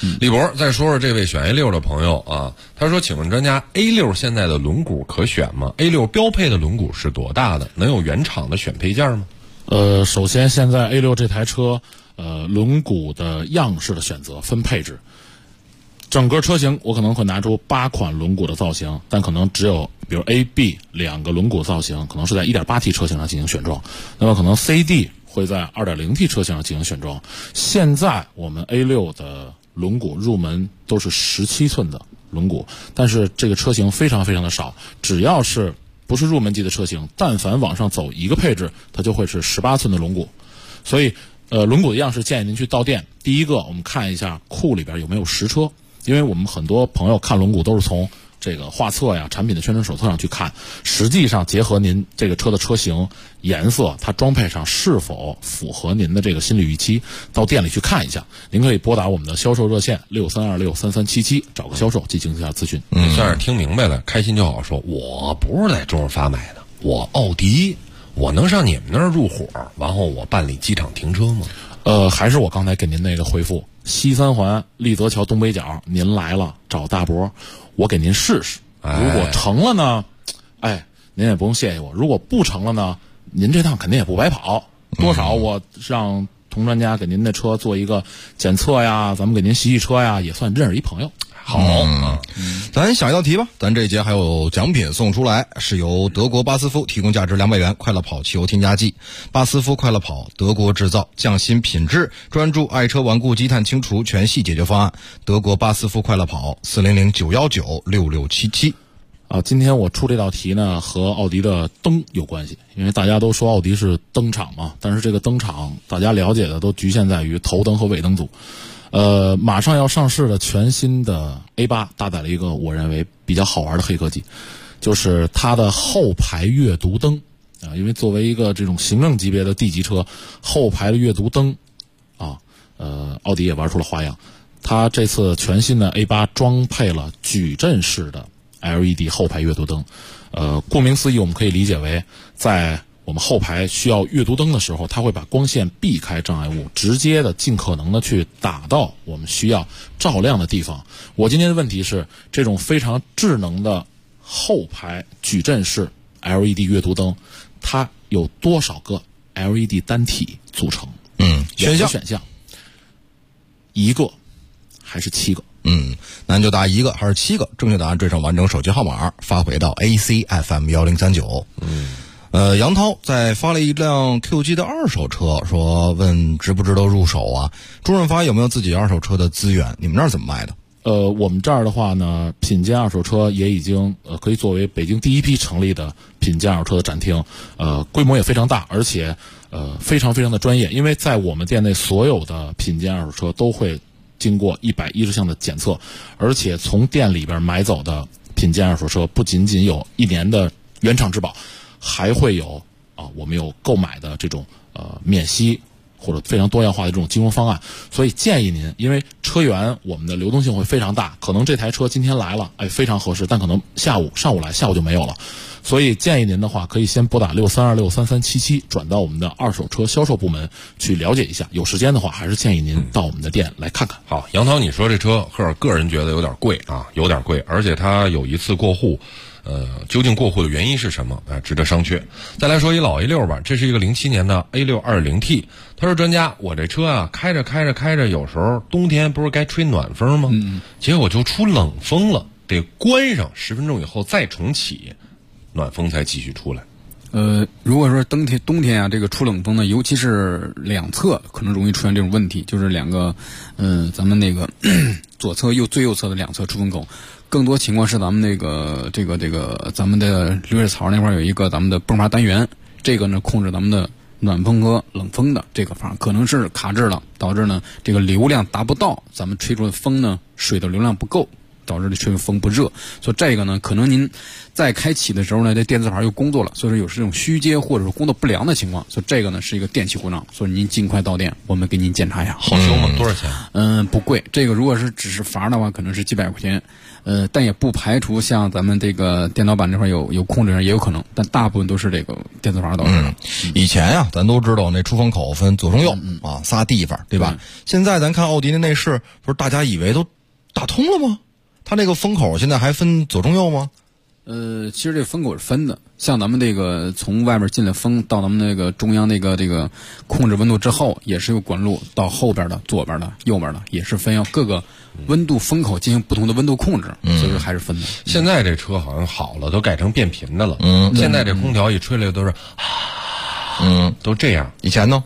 李博，再说说这位选 A6 的朋友啊，他说：“请问专家 ，A6 现在的轮毂可选吗 ？A6 标配的轮毂是多大的？能有原厂的选配件吗？” 首先现在 A6 这台车，轮毂的样式的选择分配置。整个车型我可能会拿出8款轮毂的造型，但可能只有比如 A、B 2个轮毂造型，可能是在 1.8T 车型上进行选装，那么可能 C、D 会在 2.0T 车型上进行选装。现在我们 A6 的轮毂入门都是17寸的轮毂，但是这个车型非常非常的少，只要是不是入门级的车型，但凡往上走一个配置，它就会是18寸的轮毂。所以轮毂的样式建议您去到店，第一个我们看一下库里边有没有实车，因为我们很多朋友看轮毂都是从这个画册呀、产品的宣传手册上去看，实际上结合您这个车的车型、颜色，它装配上是否符合您的这个心理预期，到店里去看一下。您可以拨打我们的销售热线63263377，找个销售进行一下咨询。 算是听明白了，开心就好说。我不是在周润发买的，我奥迪，我能上你们那儿入伙，然后我办理机场停车吗？ 还是我刚才给您那个回复，西三环立泽桥东北角，您来了找大伯，我给您试试。如果成了呢，您也不用谢谢我；如果不成了呢，您这趟肯定也不白跑。多少我让童专家给您的车做一个检测呀，咱们给您洗洗车呀，也算认识一朋友。 好，咱下一道题吧。咱这一节还有奖品送出来，是由德国巴斯夫提供价值200元快乐跑汽油添加剂。巴斯夫快乐跑，德国制造，匠心品质，专注爱车顽固积碳清除全系解决方案。德国巴斯夫快乐跑，400-919-6677。 今天我出这道题呢，和奥迪的灯有关系，因为大家都说奥迪是灯厂嘛，但是这个灯厂大家了解的都局限在于头灯和尾灯组。马上要上市的全新的 A8 搭载了一个我认为比较好玩的黑科技，就是它的后排阅读灯啊，因为作为一个这种行政级别的 D 级车，后排的阅读灯啊，奥迪也玩出了花样。它这次全新的 A8 装配了矩阵式的 LED 后排阅读灯，顾名思义，我们可以理解为在我们后排需要阅读灯的时候，它会把光线避开障碍物，直接的尽可能的去打到我们需要照亮的地方。我今天的问题是，这种非常智能的后排矩阵式 LED 阅读灯，它有多少个 LED 单体组成？选项1个还是7个？ 那你就答1个还是7个？正确答案缀上完整手机号码发回到 ACFM1039。杨涛在发了一辆 QG 的二手车，说问值不值得入手啊？周润发有没有自己二手车的资源？你们那儿怎么卖的？ 我们这儿的话呢，品鉴二手车也已经可以作为北京第一批成立的品鉴二手车的展厅，规模也非常大，而且非常非常的专业。因为在我们店内所有的品鉴二手车都会经过110项的检测，而且从店里边买走的品鉴二手车不仅仅有1年的原厂质保，还会有我们有购买的这种免息或者非常多样化的这种金融方案。所以建议您，因为车源我们的流动性会非常大，可能这台车今天来了，非常合适，但可能上午来，下午就没有了。所以建议您的话，可以先拨打63263377，转到我们的二手车销售部门去了解一下。有时间的话，还是建议您到我们的店来看看。 好，杨涛，你说这车赫尔个人觉得有点贵啊，有点贵，而且它有一次过户。究竟过户的原因是什么？值得商榷。再来说一老 A6 吧，这是一个07年的 A6 2.0T。他说专家，我这车啊开着，有时候冬天不是该吹暖风吗？结果就出冷风了，得关上10分钟以后再重启，暖风才继续出来。 如果说冬天啊，这个出冷风呢，尤其是两侧可能容易出现这种问题，就是两个咱们那个左侧最右侧的两侧出风口。更多情况是咱们那个这个咱们的流水槽那块有一个咱们的泵阀单元，这个呢控制咱们的暖风和冷风的这个阀可能是卡滞了，导致呢这个流量达不到，咱们吹出的风呢水的流量不够，导致这吹风不热。所以这个呢可能您在开启的时候呢，这电磁阀又工作了，所以说有这种虚接或者说工作不良的情况，所以这个呢是一个电气故障，所以您尽快到店，我们给您检查一下。 好修吗？多少钱？ 不贵，这个如果是只是阀的话，可能是几百块钱。 但也不排除像咱们这个电脑板这块有控制人也有可能，但大部分都是这个电磁阀导致的。 以前呀，咱都知道那出风口分左中右啊仨地方，对吧？现在咱看奥迪的内饰，不是大家以为都打通了吗？它那个风口现在还分左中右吗？ 其实这个风口是分的，像咱们这个从外面进来风到咱们那个中央这个控制温度之后，也是有管路到后边的、左边的、右边的，也是分要各个温度风口进行不同的温度控制，所以说还是分的。 现在这车好像好了，都改成变频的了。现在这空调一吹来都是，都这样。 以前呢？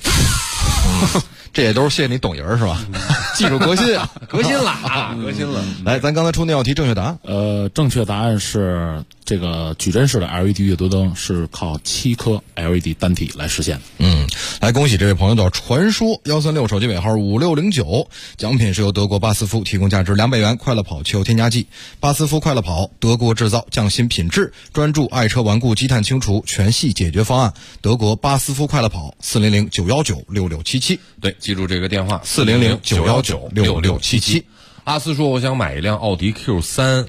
这也都是谢谢你懂人是吧？技术革新啊， 革新了，革新了。 来，咱刚才出那道题正确答案。 正确答案是这个矩阵式的 LED 阅读灯是靠7颗 LED 单体来实现。 来恭喜这位朋友叫传说136，手机尾号5609，奖品是由德国巴斯夫提供价值200元快乐跑汽油添加剂。巴斯夫快乐跑，德国制造，匠心品质，专注爱车顽固积碳清除全系解决方案。德国巴斯夫快乐跑，400-919-6677。 对，记住这个电话 400-919-6677。 阿斯说，我想买一辆奥迪 Q3，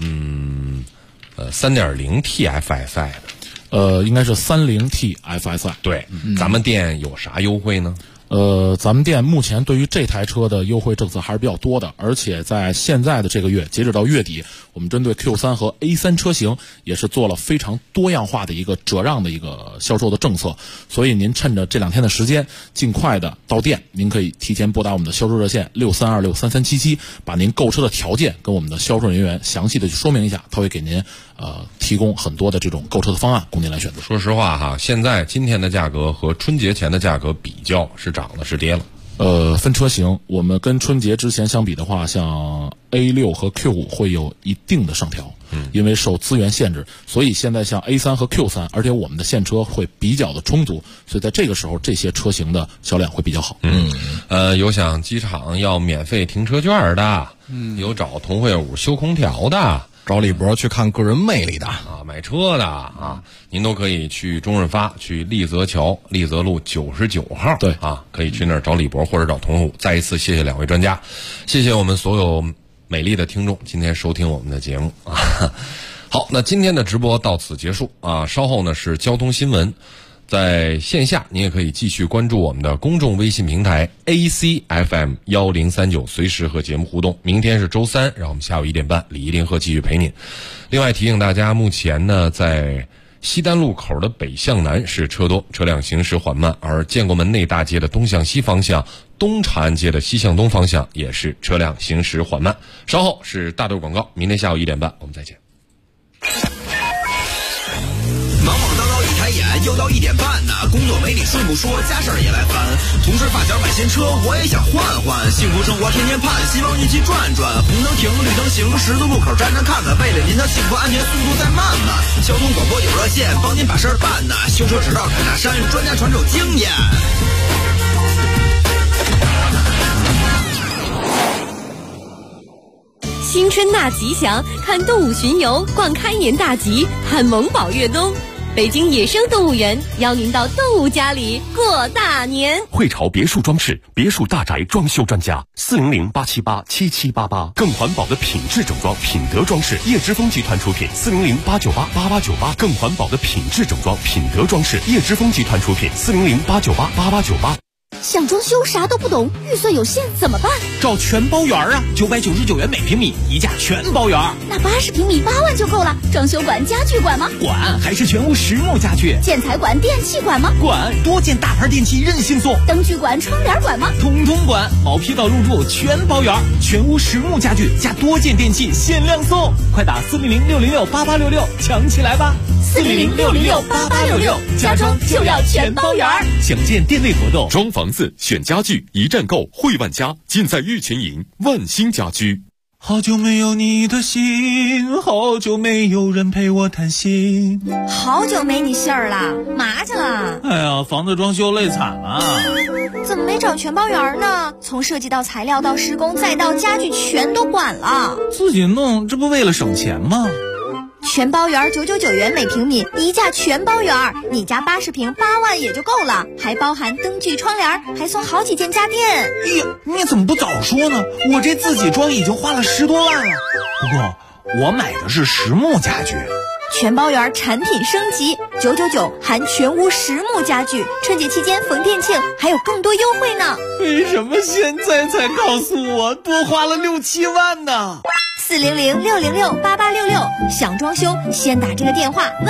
3.0 TFSI 的。应该是30 TFSI。 对，咱们店有啥优惠呢？ 咱们店目前对于这台车的优惠政策还是比较多的，而且在现在的这个月，截止到月底，我们针对 Q3 和 A3 车型也是做了非常多样化的一个折让的一个销售的政策，所以您趁着这2天的时间，尽快的到店，您可以提前拨打我们的销售热线63263377，把您购车的条件跟我们的销售人员详细的去说明一下，他会给您提供很多的这种购车的方案供您来选择。 说实话哈，现在今天的价格和春节前的价格比较，是涨了是跌了？ 分车型，我们跟春节之前相比的话，像 A6 和 Q5 会有一定的上调，因为受资源限制，所以现在像 A3 和 Q3， 而且我们的现车会比较的充足，所以在这个时候这些车型的销量会比较好。 有想机场要免费停车券的，有找同惠五修空调的， 找李博去看个人魅力的买车的啊，您都可以去中润发，去丽泽桥丽泽路99号， 对啊，可以去那儿找李博或者找同虎。再一次谢谢2位专家，谢谢我们所有美丽的听众今天收听我们的节目啊。好，那今天的直播到此结束啊，稍后呢是交通新闻。在线下，你也可以继续关注我们的公众微信平台 ACFM1039，随时和节目互动。明天是周3，让我们下午1点半，李一林和继续陪您。另外提醒大家，目前呢，在西单路口的北向南是车多，车辆行驶缓慢；而建国门内大街的东向西方向、东长安街的西向东方向也是车辆行驶缓慢。稍后是大豆广告，明天下午1点半我们再见。 又到1点半呢，工作没你顺不说，家事儿也来烦。同事发小买新车，我也想换换。幸福生活天天盼，希望一起转转。红灯停，绿灯行，十字路口站站看看。为了您的幸福安全，速度再慢慢。交通广播有热线，帮您把事儿办呢。修车指导开大山，专家传授经验。 新春大吉祥，看动物巡游，逛开年大吉，看萌宝越冬。北京野生动物园邀您到动物家里过大年。 汇潮别墅装饰，别墅大宅装修专家，400-878-7788，更环保的品质整装，品德装饰，叶之峰集团出品，400-898-8898，更环保的品质整装，品德装饰，叶之峰集团出品，400-898-8898。 想装修啥都不懂，预算有限怎么办？ 找全包园啊，999元每平米，一价全包园。 那80平米8万就够了。装修馆、家具馆吗？ 管，还是全屋实木家具。 建材馆、电器馆吗？ 管，多件大牌电器任性送。 灯具馆、窗帘馆吗？ 统统管，毛坯到入住全包园，全屋实木家具加多件电器限量送，快打400-606-8866抢起来吧 ！400-606-8866，家装就要全包园。 详见店内活动。 装房子选家具，一站购汇万家，尽在玉泉营万兴家居。 好久没有你的心，好久没有人陪我谈心。 好久没你信儿了，嘛去了？ 哎呀，房子装修累惨了。 怎么没找全包园呢？从设计到材料到施工再到家具全都管了。 自己弄，这不为了省钱吗？ 全包园999元每平米，一价全包园，你家80平8万也就够了，还包含灯具、窗帘，还送好几件家电。 哎呀，你怎么不早说呢？我这自己装已经花了10多万了。 不过我买的是实木家具。 全包圆产品升级，999含全屋实木家具，春节期间逢店庆还有更多优惠呢。 为什么现在才告诉我，多花了6、7万呢？ 400-606-8866，想装修先打这个电话。